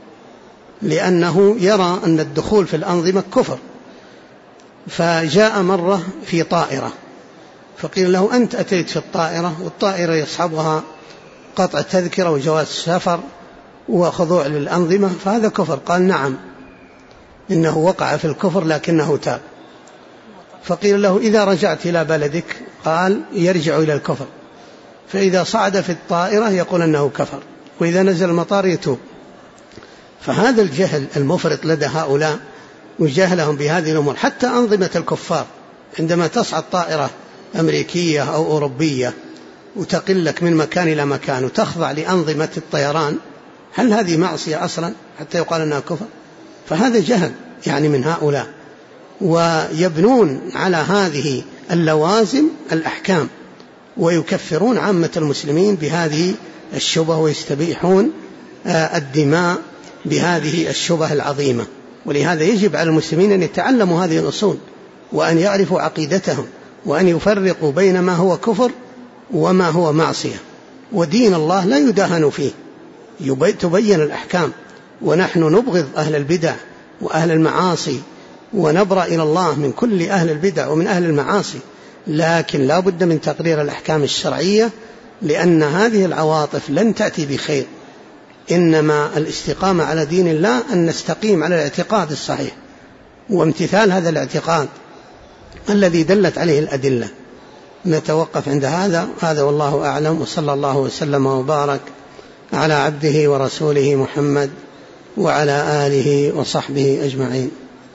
لأنه يرى أن الدخول في الأنظمة كفر. فجاء مرة في طائرة، فقيل له أنت أتيت في الطائرة والطائرة يصحبها قطع تذكرة وجواز سفر وخضوع للأنظمة، فهذا كفر. قال نعم، إنه وقع في الكفر لكنه تاب. فقيل له إذا رجعت إلى بلدك قال يرجع إلى الكفر، فإذا صعد في الطائرة يقول أنه كفر، وإذا نزل المطار يتوب. فهذا الجهل المفرط لدى هؤلاء وجهلهم بهذه الأمور. حتى أنظمة الكفار عندما تصعد طائرة أمريكية أو أوروبية وتقلك من مكان إلى مكان وتخضع لأنظمة الطيران، هل هذه معصية أصلا حتى يقال أنها كفر؟ فهذا جهل يعني من هؤلاء، ويبنون على هذه اللوازم الأحكام، ويكفرون عامة المسلمين بهذه الشبه، ويستبيحون الدماء بهذه الشبه العظيمة. ولهذا يجب على المسلمين أن يتعلموا هذه الأصول، وأن يعرفوا عقيدتهم، وأن يفرقوا بين ما هو كفر وما هو معصية. ودين الله لا يداهن فيه، تبين الأحكام. ونحن نبغض أهل البدع وأهل المعاصي، ونبرأ إلى الله من كل أهل البدع ومن أهل المعاصي، لكن لا بد من تقرير الأحكام الشرعية، لأن هذه العواطف لن تأتي بخير. إنما الاستقامة على دين الله أن نستقيم على الاعتقاد الصحيح وامتثال هذا الاعتقاد الذي دلت عليه الأدلة. نتوقف عند هذا والله أعلم، وصلى الله وسلم وبارك على عبده ورسوله محمد وعلى آله وصحبه أجمعين.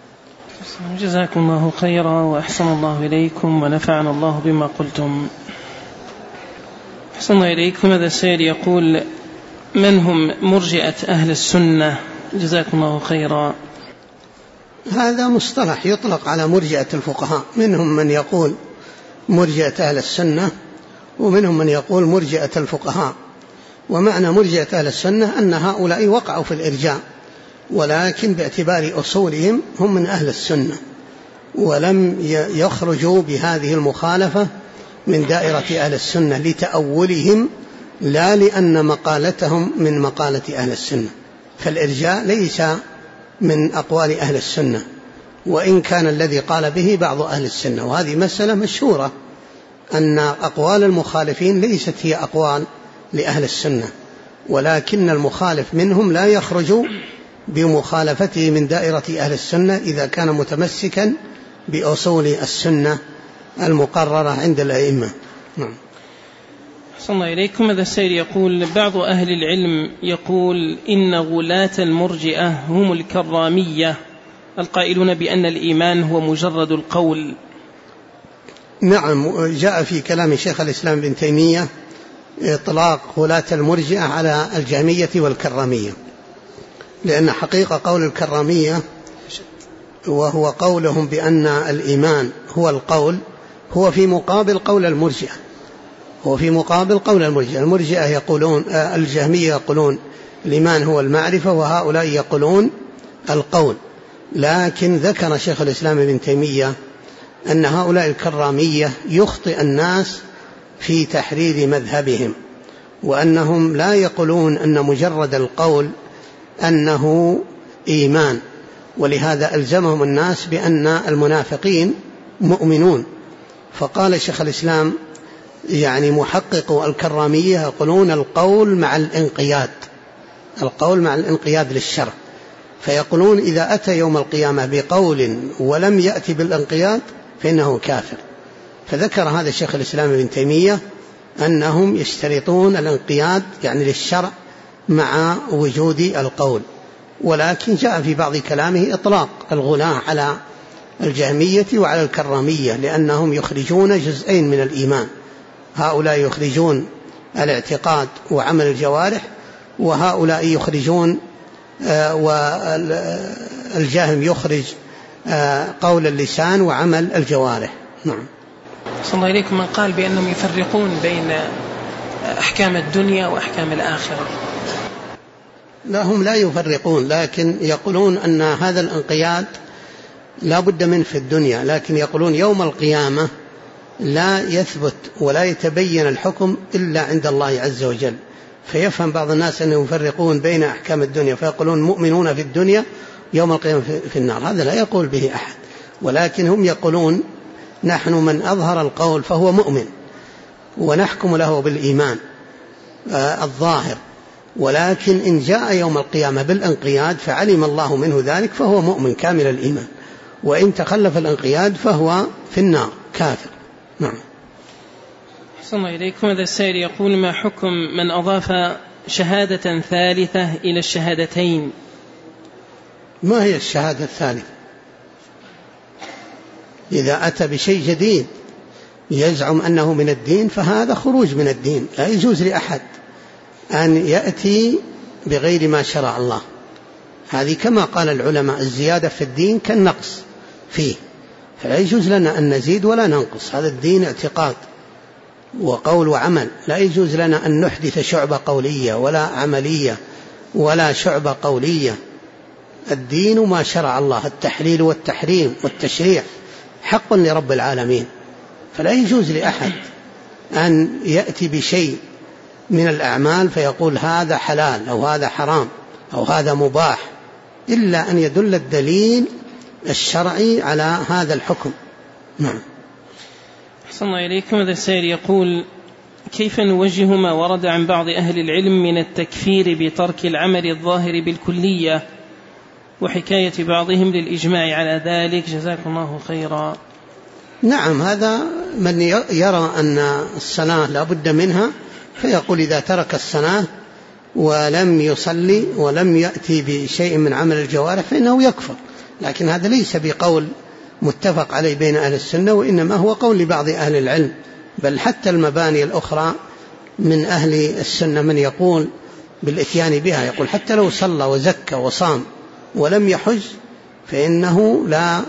جزاكم الله خيرا وأحسن الله إليكم ونفعنا الله بما قلتم. أحسن الله إليكم. هذا السائل يقول: من هم مرجئة أهل السنة؟ جزاكم الله خيرا. هذا مصطلح يطلق على مرجئة الفقهاء، منهم من يقول مرجئة أهل السنة، ومنهم من يقول مرجئة الفقهاء. ومعنى مرجئة أهل السنة أن هؤلاء وقعوا في الإرجاء، ولكن باعتبار أصولهم هم من أهل السنة، ولم يخرجوا بهذه المخالفة من دائرة أهل السنة لتأولهم، لا لأن مقالتهم من مقالة أهل السنة. فالإرجاء ليس من أقوال أهل السنة، وإن كان الذي قال به بعض أهل السنة. وهذه مسألة مشهورة، أن أقوال المخالفين ليست هي أقوال لأهل السنة، ولكن المخالف منهم لا يخرج بمخالفته من دائرة أهل السنة إذا كان متمسكا بأصول السنة المقررة عند الأئمة. نعم. صلى الله إليكم. هذا السائل يقول: بعض أهل العلم يقول إن غلاة المرجئة هم الكرامية القائلون بأن الإيمان هو مجرد القول. نعم، جاء في كلام شيخ الإسلام ابن تيمية إطلاق غلاة المرجئة على الجهمية والكرامية، لأن حقيقة قول الكرامية وهو قولهم بأن الإيمان هو القول هو في مقابل قول المرجئة، المرجئة يقولون، الجهمية يقولون الإيمان هو المعرفة، وهؤلاء يقولون القول. لكن ذكر شيخ الإسلام ابن تيمية أن هؤلاء الكرامية يخطئ الناس في تحرير مذهبهم، وأنهم لا يقولون أن مجرد القول أنه إيمان، ولهذا ألزمهم الناس بأن المنافقين مؤمنون. فقال شيخ الإسلام يعني محقق الكرامية يقولون القول مع الانقياد للشرع، فيقولون إذا أتى يوم القيامة بقول ولم يأتي بالانقياد فإنه كافر. فذكر هذا الشيخ الإسلام ابن تيمية أنهم يشترطون الانقياد يعني للشرع مع وجود القول. ولكن جاء في بعض كلامه إطلاق الغلاة على الجهمية وعلى الكرامية، لأنهم يخرجون جزئين من الإيمان، هؤلاء يخرجون الاعتقاد وعمل الجوارح، وهؤلاء يخرجون والجهم يخرج قول اللسان وعمل الجوارح. نعم. صلى الله إليكم. من قال بأنهم يفرقون بين أحكام الدنيا وأحكام الآخرة؟ لا، هم لا يفرقون، لكن يقولون أن هذا الانقياد لا بد منه في الدنيا، لكن يقولون يوم القيامة لا يثبت ولا يتبين الحكم إلا عند الله عز وجل. فيفهم بعض الناس أنهم يفرقون بين أحكام الدنيا، فيقولون مؤمنون في الدنيا يوم القيامة في النار. هذا لا يقول به أحد، ولكن هم يقولون نحن من أظهر القول فهو مؤمن ونحكم له بالإيمان الظاهر، ولكن إن جاء يوم القيامة بالانقياد فعلم الله منه ذلك فهو مؤمن كامل الإيمان. وإن تخلف الانقياد فهو في النار كافر. نعم. أحسن إليكم. هذا السائل يقول: ما حكم من أضاف شهادة ثالثة إلى الشهادتين؟ ما هي الشهادة الثالثة؟ إذا أتى بشيء جديد يزعم أنه من الدين فهذا خروج من الدين. لا يجوز لأحد أن يأتي بغير ما شرع الله. هذه كما قال العلماء: الزيادة في الدين كالنقص فيه، فلا يجوز لنا أن نزيد ولا ننقص. هذا الدين اعتقاد وقول وعمل، لا يجوز لنا أن نحدث شعبة قولية ولا عملية ولا شعبة قولية. الدين ما شرع الله، التحليل والتحريم والتشريع حق لرب العالمين، فلا يجوز لأحد أن يأتي بشيء من الأعمال فيقول هذا حلال أو هذا حرام أو هذا مباح، إلا أن يدل الدليل الشرعي على هذا الحكم. نعم. أحسن إليكم. هذا السائل يقول: كيف نوجه ما ورد عن بعض أهل العلم من التكفير بترك العمل الظاهر بالكلية وحكاية بعضهم للإجماع على ذلك؟ جزاكم الله خيرا. نعم، هذا من يرى أن الصلاة لا بد منها فيقول إذا ترك الصلاة ولم يصلي ولم يأتي بشيء من عمل الجوارح فإنه يكفر، لكن هذا ليس بقول متفق عليه بين أهل السنة، وإنما هو قول لبعض أهل العلم. بل حتى المباني الأخرى من أهل السنة من يقول بالإتيان بها، يقول حتى لو صلى وزكى وصام ولم يحج فإنه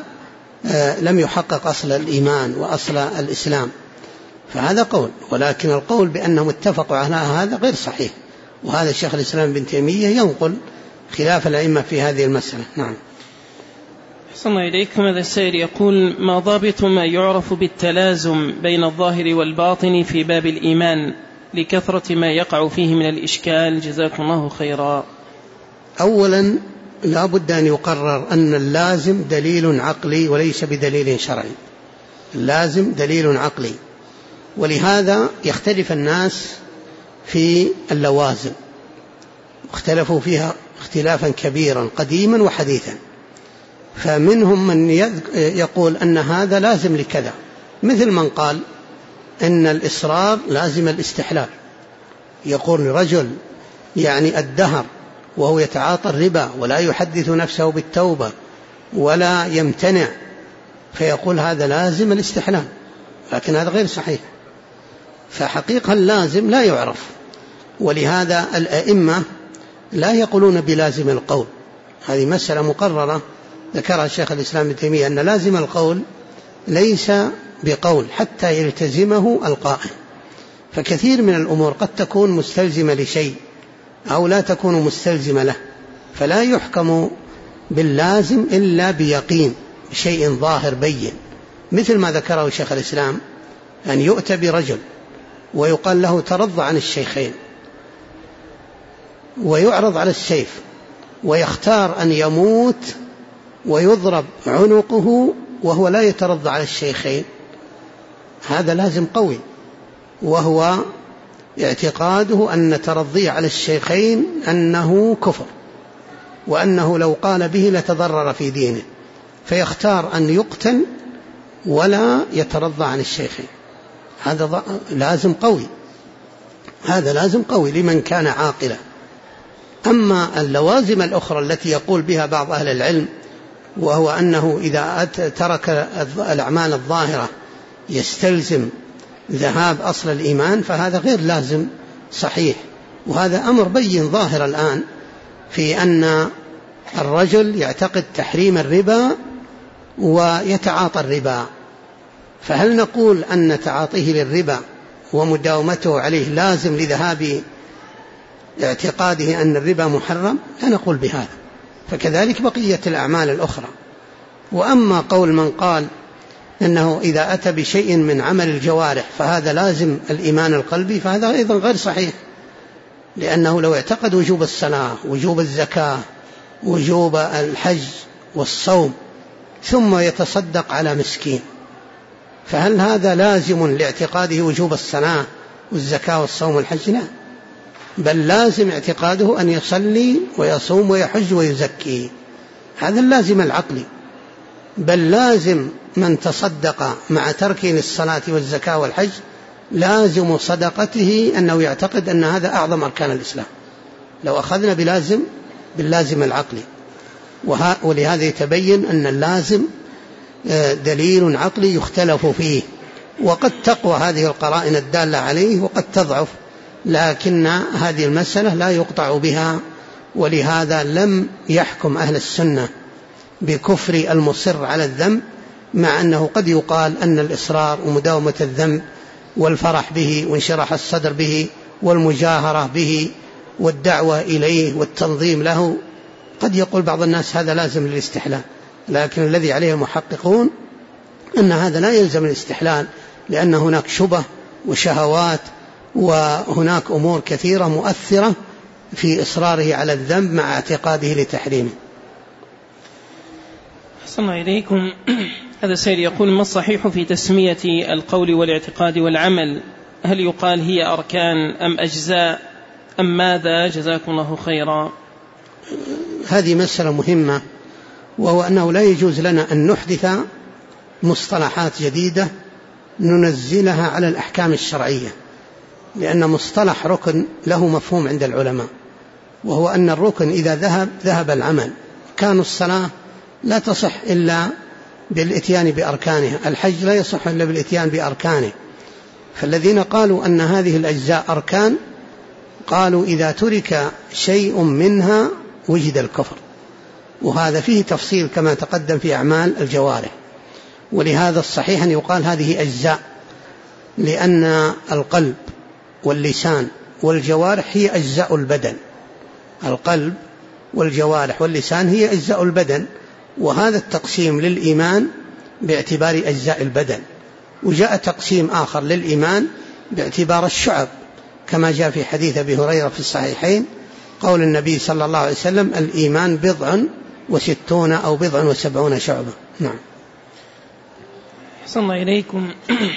لم يحقق أصل الإيمان وأصل الإسلام. فهذا قول، ولكن القول بأنه متفق على هذا غير صحيح، وهذا الشيخ الإسلام ابن تيمية ينقل خلاف الأئمة في هذه المسألة. نعم. أحسن إليكم. هذا السائل يقول: ما ضابط ما يعرف بالتلازم بين الظاهر والباطن في باب الإيمان لكثرة ما يقع فيه من الإشكال؟ جزاكم الله خيرا. أولا لا بد أن يقرر أن اللازم دليل عقلي وليس بدليل شرعي. اللازم دليل عقلي، ولهذا يختلف الناس في اللوازم، اختلفوا فيها اختلافا كبيرا قديما وحديثا. فمنهم من يقول أن هذا لازم لكذا، مثل من قال أن الإصرار لازم الاستحلال. يقول رجل يعني الدهر وهو يتعاطى الربا ولا يحدث نفسه بالتوبة ولا يمتنع، فيقول هذا لازم الاستحلال، لكن هذا غير صحيح. فحقيقة اللازم لا يعرف، ولهذا الأئمة لا يقولون بلازم القول. هذه مسألة مقررة ذكرها الشيخ الإسلام ابن تيمية، أن لازم القول ليس بقول حتى يلتزمه القائل. فكثير من الأمور قد تكون مستلزمة لشيء أو لا تكون مستلزمة له، فلا يحكم باللازم إلا بيقين بشيء ظاهر بين، مثل ما ذكره شيخ الإسلام أن يؤتى برجل ويقال له ترضى عن الشيخين ويعرض على السيف ويختار أن يموت ويضرب عنقه وهو لا يترضى على الشيخين، هذا لازم قوي، وهو اعتقاده أن ترضيه على الشيخين أنه كفر، وأنه لو قال به لتضرر في دينه، فيختار أن يقتل ولا يترضى عن الشيخين. هذا لازم قوي، هذا لازم قوي لمن كان عاقلا. أما اللوازم الأخرى التي يقول بها بعض أهل العلم، وهو أنه إذا ترك الأعمال الظاهرة يستلزم ذهاب أصل الإيمان، فهذا غير لازم صحيح. وهذا أمر بين ظاهر الآن في أن الرجل يعتقد تحريم الربا ويتعاطى الربا، فهل نقول أن تعاطيه للربا ومداومته عليه لازم لذهاب اعتقاده أن الربا محرم؟ لا نقول بهذا. فكذلك بقية الأعمال الأخرى. وأما قول من قال أنه إذا أتى بشيء من عمل الجوارح فهذا لازم الإيمان القلبي، فهذا أيضا غير صحيح، لأنه لو اعتقد وجوب الصلاة وجوب الزكاة وجوب الحج والصوم ثم يتصدق على مسكين، فهل هذا لازم لاعتقاده وجوب الصلاة والزكاة والصوم والحج؟ لا، بل لازم اعتقاده أن يصلي ويصوم ويحج ويزكي، هذا اللازم العقلي. بل لازم من تصدق مع تركه للصلاة والزكاة والحج لازم صدقته أنه يعتقد أن هذا أعظم أركان الإسلام، لو أخذنا باللازم العقلي. ولهذا يتبين أن اللازم دليل عقلي يختلف فيه، وقد تقوى هذه القرائن الدالة عليه وقد تضعف، لكن هذه المسألة لا يقطع بها. ولهذا لم يحكم أهل السنة بكفر المصر على الذنب، مع أنه قد يقال أن الإصرار ومداومة الذنب والفرح به وانشراح الصدر به والمجاهرة به والدعوة إليه والتنظيم له، قد يقول بعض الناس هذا لازم للاستحلال، لكن الذي عليه المحققون أن هذا لا يلزم الاستحلال، لأن هناك شبه وشهوات وهناك أمور كثيرة مؤثرة في إصراره على الذنب مع اعتقاده لتحريمه. أحسن إليكم. هذا سائل يقول: ما الصحيح في تسمية القول والاعتقاد والعمل؟ هل يقال هي أركان أم أجزاء أم ماذا؟ جزاكم الله خيرا. هذه مسألة مهمة، وهو أنه لا يجوز لنا أن نحدث مصطلحات جديدة ننزلها على الأحكام الشرعية، لأن مصطلح ركن له مفهوم عند العلماء، وهو أن الركن إذا ذهب العمل. كان الصلاة لا تصح إلا بالإتيان بأركانها، الحج لا يصح إلا بالإتيان بأركانه. فالذين قالوا أن هذه الأجزاء أركان قالوا إذا ترك شيء منها وجد الكفر، وهذا فيه تفصيل كما تقدم في أعمال الجوارح. ولهذا الصحيح أن يقال هذه أجزاء، لأن القلب واللسان والجوارح هي أجزاء البدن، القلب والجوارح واللسان هي أجزاء البدن، وهذا التقسيم للإيمان باعتبار أجزاء البدن. وجاء تقسيم آخر للإيمان باعتبار الشعب، كما جاء في حديث أبي هريرة في الصحيحين قول النبي صلى الله عليه وسلم: الإيمان 60 أو 70 شعبة. نعم. أحسن الله إليكم.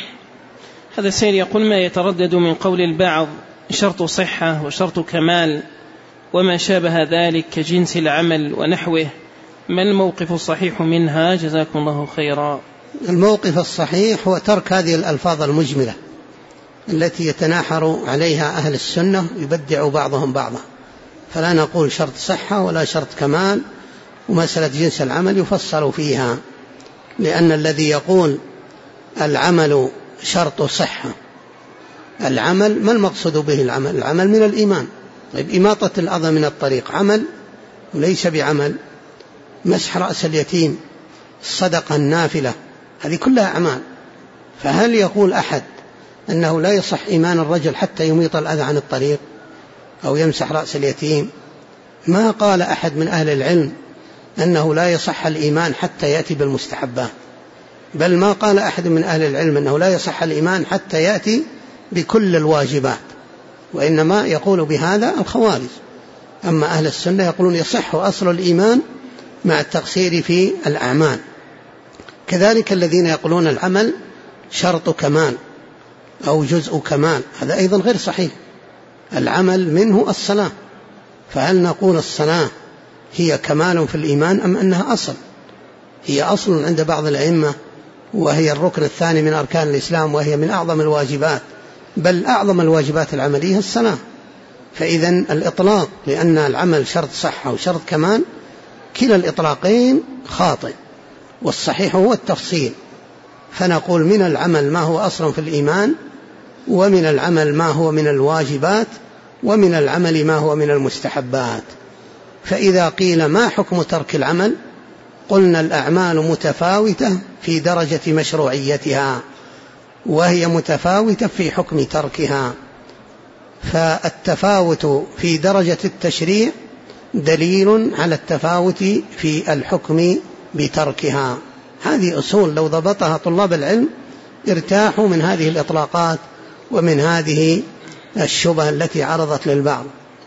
هذا السائل يقول: ما يتردد من قول البعض شرط صحة وشرط كمال وما شابه ذلك كجنس العمل ونحوه، ما الموقف الصحيح منها؟ جزاكم الله خيرا. الموقف الصحيح هو ترك هذه الألفاظ المجملة التي يتناحر عليها أهل السنة يبدع بعضهم بعضا، فلا نقول شرط صحة ولا شرط كمال، ومسألة جنس العمل يفصل فيها، لأن الذي يقول العمل شرط صحة، العمل ما المقصود به؟ العمل من الإيمان. طيب إماطة الأذى من الطريق عمل وليس بعمل؟ مسح رأس اليتيم، الصدقة النافلة، هذه كلها أعمال. فهل يقول أحد أنه لا يصح إيمان الرجل حتى يميط الأذى عن الطريق أو يمسح رأس اليتيم؟ ما قال أحد من أهل العلم أنه لا يصح الإيمان حتى يأتي بالمستحبات، بل ما قال أحد من أهل العلم أنه لا يصح الإيمان حتى يأتي بكل الواجبات، وإنما يقول بهذا الخوارج. أما أهل السنة يقولون يصح أصل الإيمان مع التقصير في الأعمال. كذلك الذين يقولون العمل شرط كمال أو جزء كمال، هذا أيضا غير صحيح. العمل منه الصلاة، فهل نقول الصلاة هي كمال في الإيمان أم أنها أصل؟ هي أصل عند بعض الأئمة، وهي الركن الثاني من أركان الإسلام، وهي من أعظم الواجبات، بل أعظم الواجبات العملية الصلاة. فإذا الإطلاق لأن العمل شرط صحة وشرط كمال كلا الإطلاقين خاطئ، والصحيح هو التفصيل. فنقول من العمل ما هو أصل في الإيمان، ومن العمل ما هو من الواجبات، ومن العمل ما هو من المستحبات. فإذا قيل ما حكم ترك العمل، قلنا الأعمال متفاوتة في درجة مشروعيتها، وهي متفاوتة في حكم تركها. فالتفاوت في درجة التشريع دليل على التفاوت في الحكم بتركها. هذه أصول لو ضبطها طلاب العلم ارتاحوا من هذه الإطلاقات ومن هذه الشبه التي عرضت للبعض.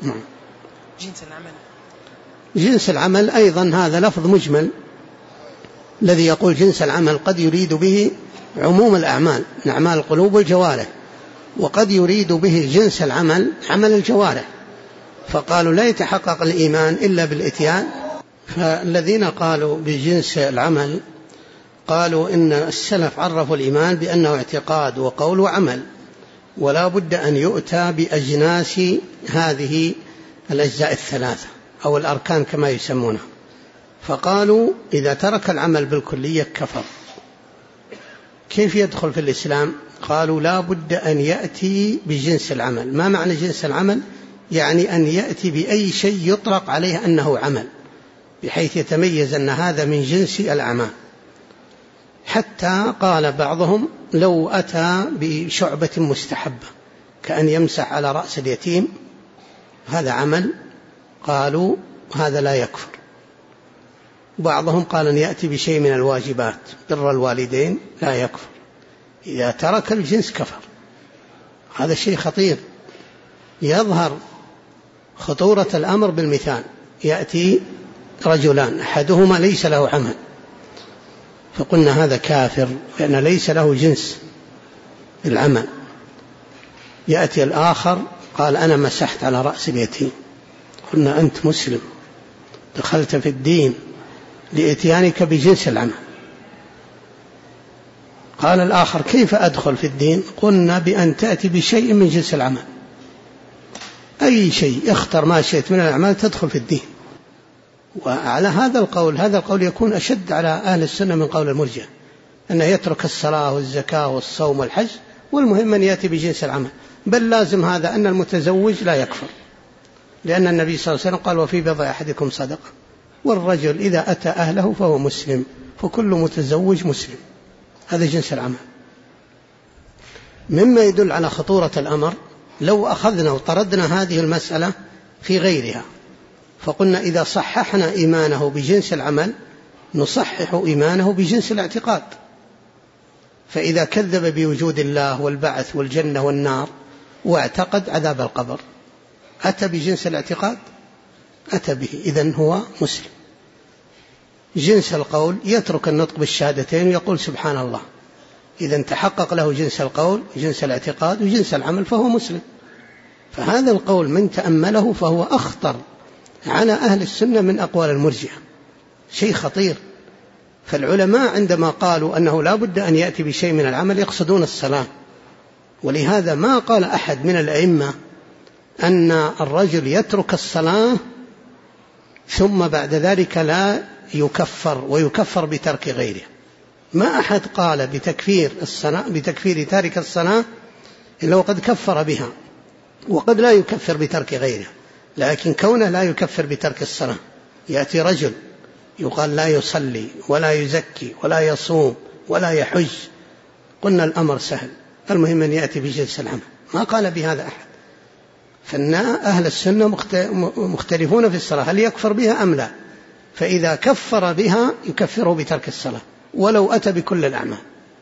جنس العمل أيضا هذا لفظ مجمل، الذي يقول جنس العمل قد يريد به عموم الأعمال، أعمال القلوب والجوارح، وقد يريد به جنس العمل عمل الجوارح، فقالوا لا يتحقق الإيمان إلا بالإتيان. فالذين قالوا بجنس العمل قالوا إن السلف عرفوا الإيمان بأنه اعتقاد وقول وعمل، ولا بد أن يؤتى بأجناس هذه الأجزاء الثلاثة أو الأركان كما يسمونها. فقالوا إذا ترك العمل بالكلية كفر. كيف يدخل في الإسلام؟ قالوا لا بد أن يأتي بجنس العمل. ما معنى جنس العمل؟ يعني أن يأتي بأي شيء يطلق عليه أنه عمل، بحيث يتميز أن هذا من جنس الأعمال. حتى قال بعضهم لو أتى بشعبة مستحبة كأن يمسح على رأس اليتيم، هذا عمل، قالوا هذا لا يكفر. بعضهم قال أن يأتي بشيء من الواجبات، بر الوالدين، لا يكفر. إذا ترك الجنس كفر. هذا شيء خطير. يظهر خطورة الأمر بالمثال. يأتي رجلان أحدهما ليس له عمل، فقلنا هذا كافر لأن ليس له جنس العمل. يأتي الآخر قال أنا مسحت على رأس اليتيم، قلنا أنت مسلم دخلت في الدين لإتيانك بجنس العمل. قال الآخر كيف أدخل في الدين؟ قلنا بأن تأتي بشيء من جنس العمل، أي شيء اختر ما شئت من الأعمال تدخل في الدين. وعلى هذا القول يكون أشد على أهل السنة من قول المرجئة، أنه يترك الصلاة والزكاة والصوم والحج والمهم أن يأتي بجنس العمل. بل لازم هذا أن المتزوج لا يكفر، لأن النبي صلى الله عليه وسلم قال وفي بضع أحدكم صدقة. والرجل إذا أتى أهله فهو مسلم، فكل متزوج مسلم. هذا جنس العمل. مما يدل على خطورة الأمر لو أخذنا وطردنا هذه المسألة في غيرها، فقلنا إذا صححنا إيمانه بجنس العمل نصحح إيمانه بجنس الاعتقاد. فإذا كذب بوجود الله والبعث والجنة والنار واعتقد عذاب القبر، أتى بجنس الاعتقاد؟ أتى به، إذن هو مسلم. جنس القول يترك النطق بالشهادتين ويقول سبحان الله، إذن تحقق له جنس القول وجنس الاعتقاد وجنس العمل فهو مسلم. فهذا القول من تأمله فهو أخطر على أهل السنة من أقوال المرجئة، شيء خطير. فالعلماء عندما قالوا أنه لا بد أن يأتي بشيء من العمل يقصدون الصلاة، ولهذا ما قال أحد من الأئمة أن الرجل يترك الصلاة ثم بعد ذلك لا يكفر ويكفر بترك غيره. ما أحد قال بتكفير تارك الصلاة إلا وقد كفر بها، وقد لا يكفر بترك غيره. لكن كونه لا يكفر بترك الصلاة، يأتي رجل يقال لا يصلي ولا يزكي ولا يصوم ولا يحج، قلنا الأمر سهل، المهم أن يأتي بجنس العمل. ما قال بهذا أحد. فأهل السنة مختلفون في الصلاة، هل يكفر بها أم لا؟ فإذا كفر بها يكفره بترك الصلاة ولو أتى بكل الأعمال،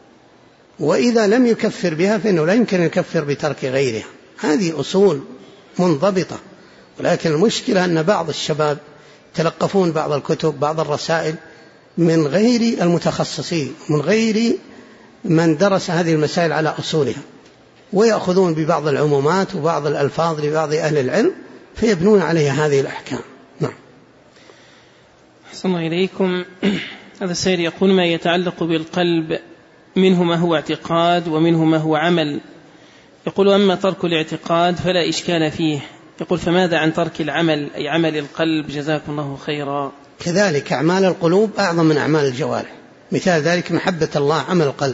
وإذا لم يكفر بها فإنه لا يمكن أن يكفر بترك غيرها. هذه أصول منضبطة. ولكن المشكلة أن بعض الشباب تلقفون بعض الكتب بعض الرسائل من غير المتخصصين، من غير من درس هذه المسائل على أصولها، ويأخذون ببعض العمومات وبعض الألفاظ لبعض أهل العلم فيبنون عليها هذه الأحكام. نعم. أحسن الله إليكم. هذا السائل يقول ما يتعلق بالقلب منه ما هو اعتقاد ومنه ما هو عمل. يقول أما ترك الاعتقاد فلا إشكال فيه. يقول فماذا عن ترك العمل أي عمل القلب؟ جزاكم الله خيرا. كذلك أعمال القلوب أعظم من أعمال الجوارح. مثال ذلك محبة الله عمل القلب،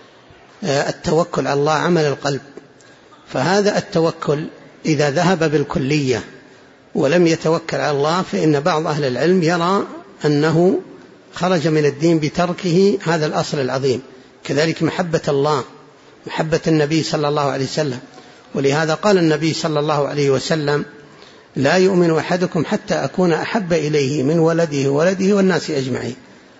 التوكل على الله عمل القلب. فهذا التوكل إذا ذهب بالكلية ولم يتوكل على الله فإن بعض أهل العلم يرى أنه خرج من الدين بتركه هذا الأصل العظيم. كذلك محبة الله، محبة النبي صلى الله عليه وسلم. ولهذا قال النبي صلى الله عليه وسلم لا يؤمن أحدكم حتى أكون أحب إليه من ولده والناس أجمعين.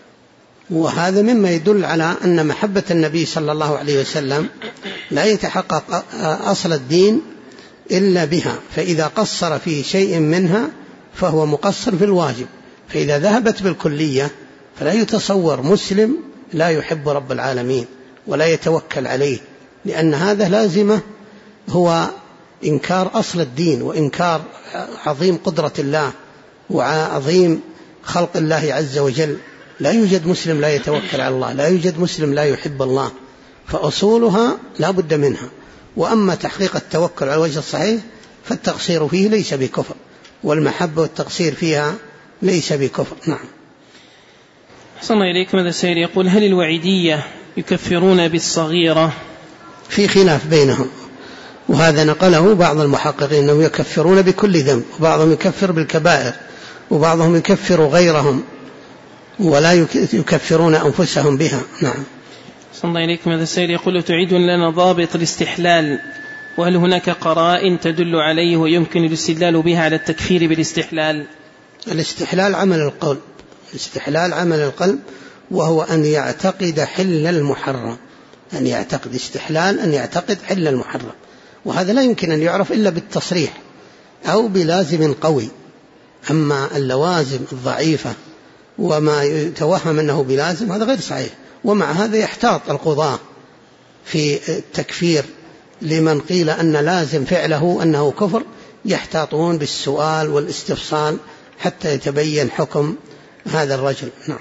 وهذا مما يدل على أن محبة النبي صلى الله عليه وسلم لا يتحقق أصل الدين إلا بها، فإذا قصر في شيء منها فهو مقصر في الواجب. فإذا ذهبت بالكلية فلا يتصور مسلم لا يحب رب العالمين ولا يتوكل عليه، لأن هذا لازمه هو إنكار أصل الدين وإنكار عظيم قدرة الله وعظيم خلق الله عز وجل. لا يوجد مسلم لا يتوكل على الله، لا يوجد مسلم لا يحب الله، فأصولها لا بد منها. وأما تحقيق التوكل على الوجه الصحيح فالتقصير فيه ليس بكفر، والمحبة والتقصير فيها ليس بكفر. نعم. أحسن الله إليكم. هذا السائل يقول: هل الوعيدية يكفرون بالصغيرة؟ في خلاف بينهم، وهذا نقله بعض المحققين أنهم يكفرون بكل ذنب، وبعضهم يكفر بالكبائر، وبعضهم يكفر غيرهم ولا يكفرون أنفسهم بها. نعم. أحسن الله إليكم. هذا السائل يقول: تعيدون لنا ضابط الاستحلال، وهل هناك قرائن تدل عليه ويمكن الاستدلال بها على التكفير بالاستحلال؟ الاستحلال عمل القلب، الاستحلال عمل القلب، وهو أن يعتقد حل المحرم، أن يعتقد استحلال، أن يعتقد حل المحرم، وهذا لا يمكن أن يعرف إلا بالتصريح أو بلازم قوي. أما اللوازم الضعيفة وما يتوهم أنه بلازم هذا غير صحيح. ومع هذا يحتاط القضاة في التكفير لمن قيل أن لازم فعله أنه كفر، يحتاطون بالسؤال والاستفصال حتى يتبين حكم هذا الرجل. نعم.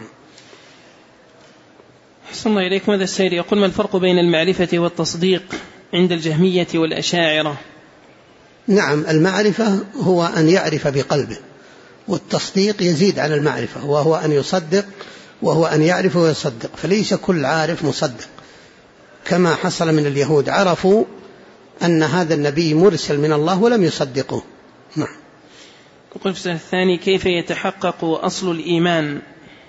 أحسن الله إليكم. هذا السائل يقول: ما الفرق بين المعرفة والتصديق عند الجهمية والأشاعرة؟ نعم، المعرفة هو أن يعرف بقلبه، والتصديق يزيد على المعرفة، وهو أن يصدق، وهو أن يعرف ويصدق. فليس كل عارف مصدق، كما حصل من اليهود، عرفوا أن هذا النبي مرسل من الله ولم يصدقوه. نعم. يقول في السؤال الثاني: كيف يتحقق أصل الإيمان؟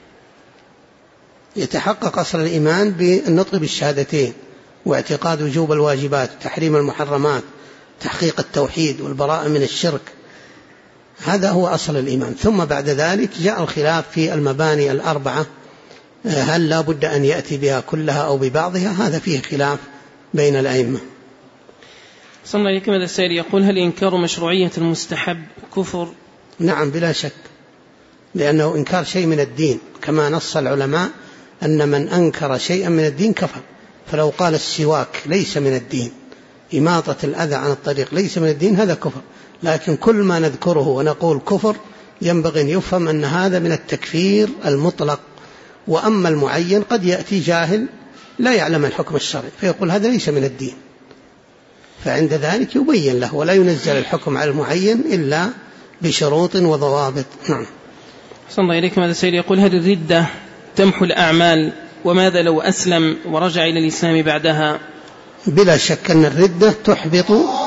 يتحقق أصل الإيمان بالنطق بالشهادتين، واعتقاد وجوب الواجبات، تحريم المحرمات، تحقيق التوحيد والبراءة من الشرك، هذا هو أصل الإيمان. ثم بعد ذلك جاء الخلاف في المباني الأربعة، هل لا بد أن يأتي بها كلها أو ببعضها، هذا فيه خلاف بين الأئمة. صلى الله عليه وسلم. هذا السائل يقول: هل إنكار مشروعية المستحب كفر؟ نعم بلا شك، لأنه إنكار شيء من الدين، كما نص العلماء أن من أنكر شيئا من الدين كفر. فلو قال السواك ليس من الدين، إماطة الأذى عن الطريق ليس من الدين، هذا كفر. لكن كل ما نذكره ونقول كفر ينبغي أن يفهم أن هذا من التكفير المطلق. وأما المعين قد يأتي جاهل لا يعلم الحكم الشرعي فيقول هذا ليس من الدين، فعند ذلك يبين له، ولا ينزل الحكم على المعين إلا بشروط وضوابط. نعم. صلى الله عليكم. هذا السيد يقول: هل الردة تمحو الأعمال؟ وماذا لو أسلم ورجع إلى الإسلام بعدها؟ بلا شك أن الردة تحبط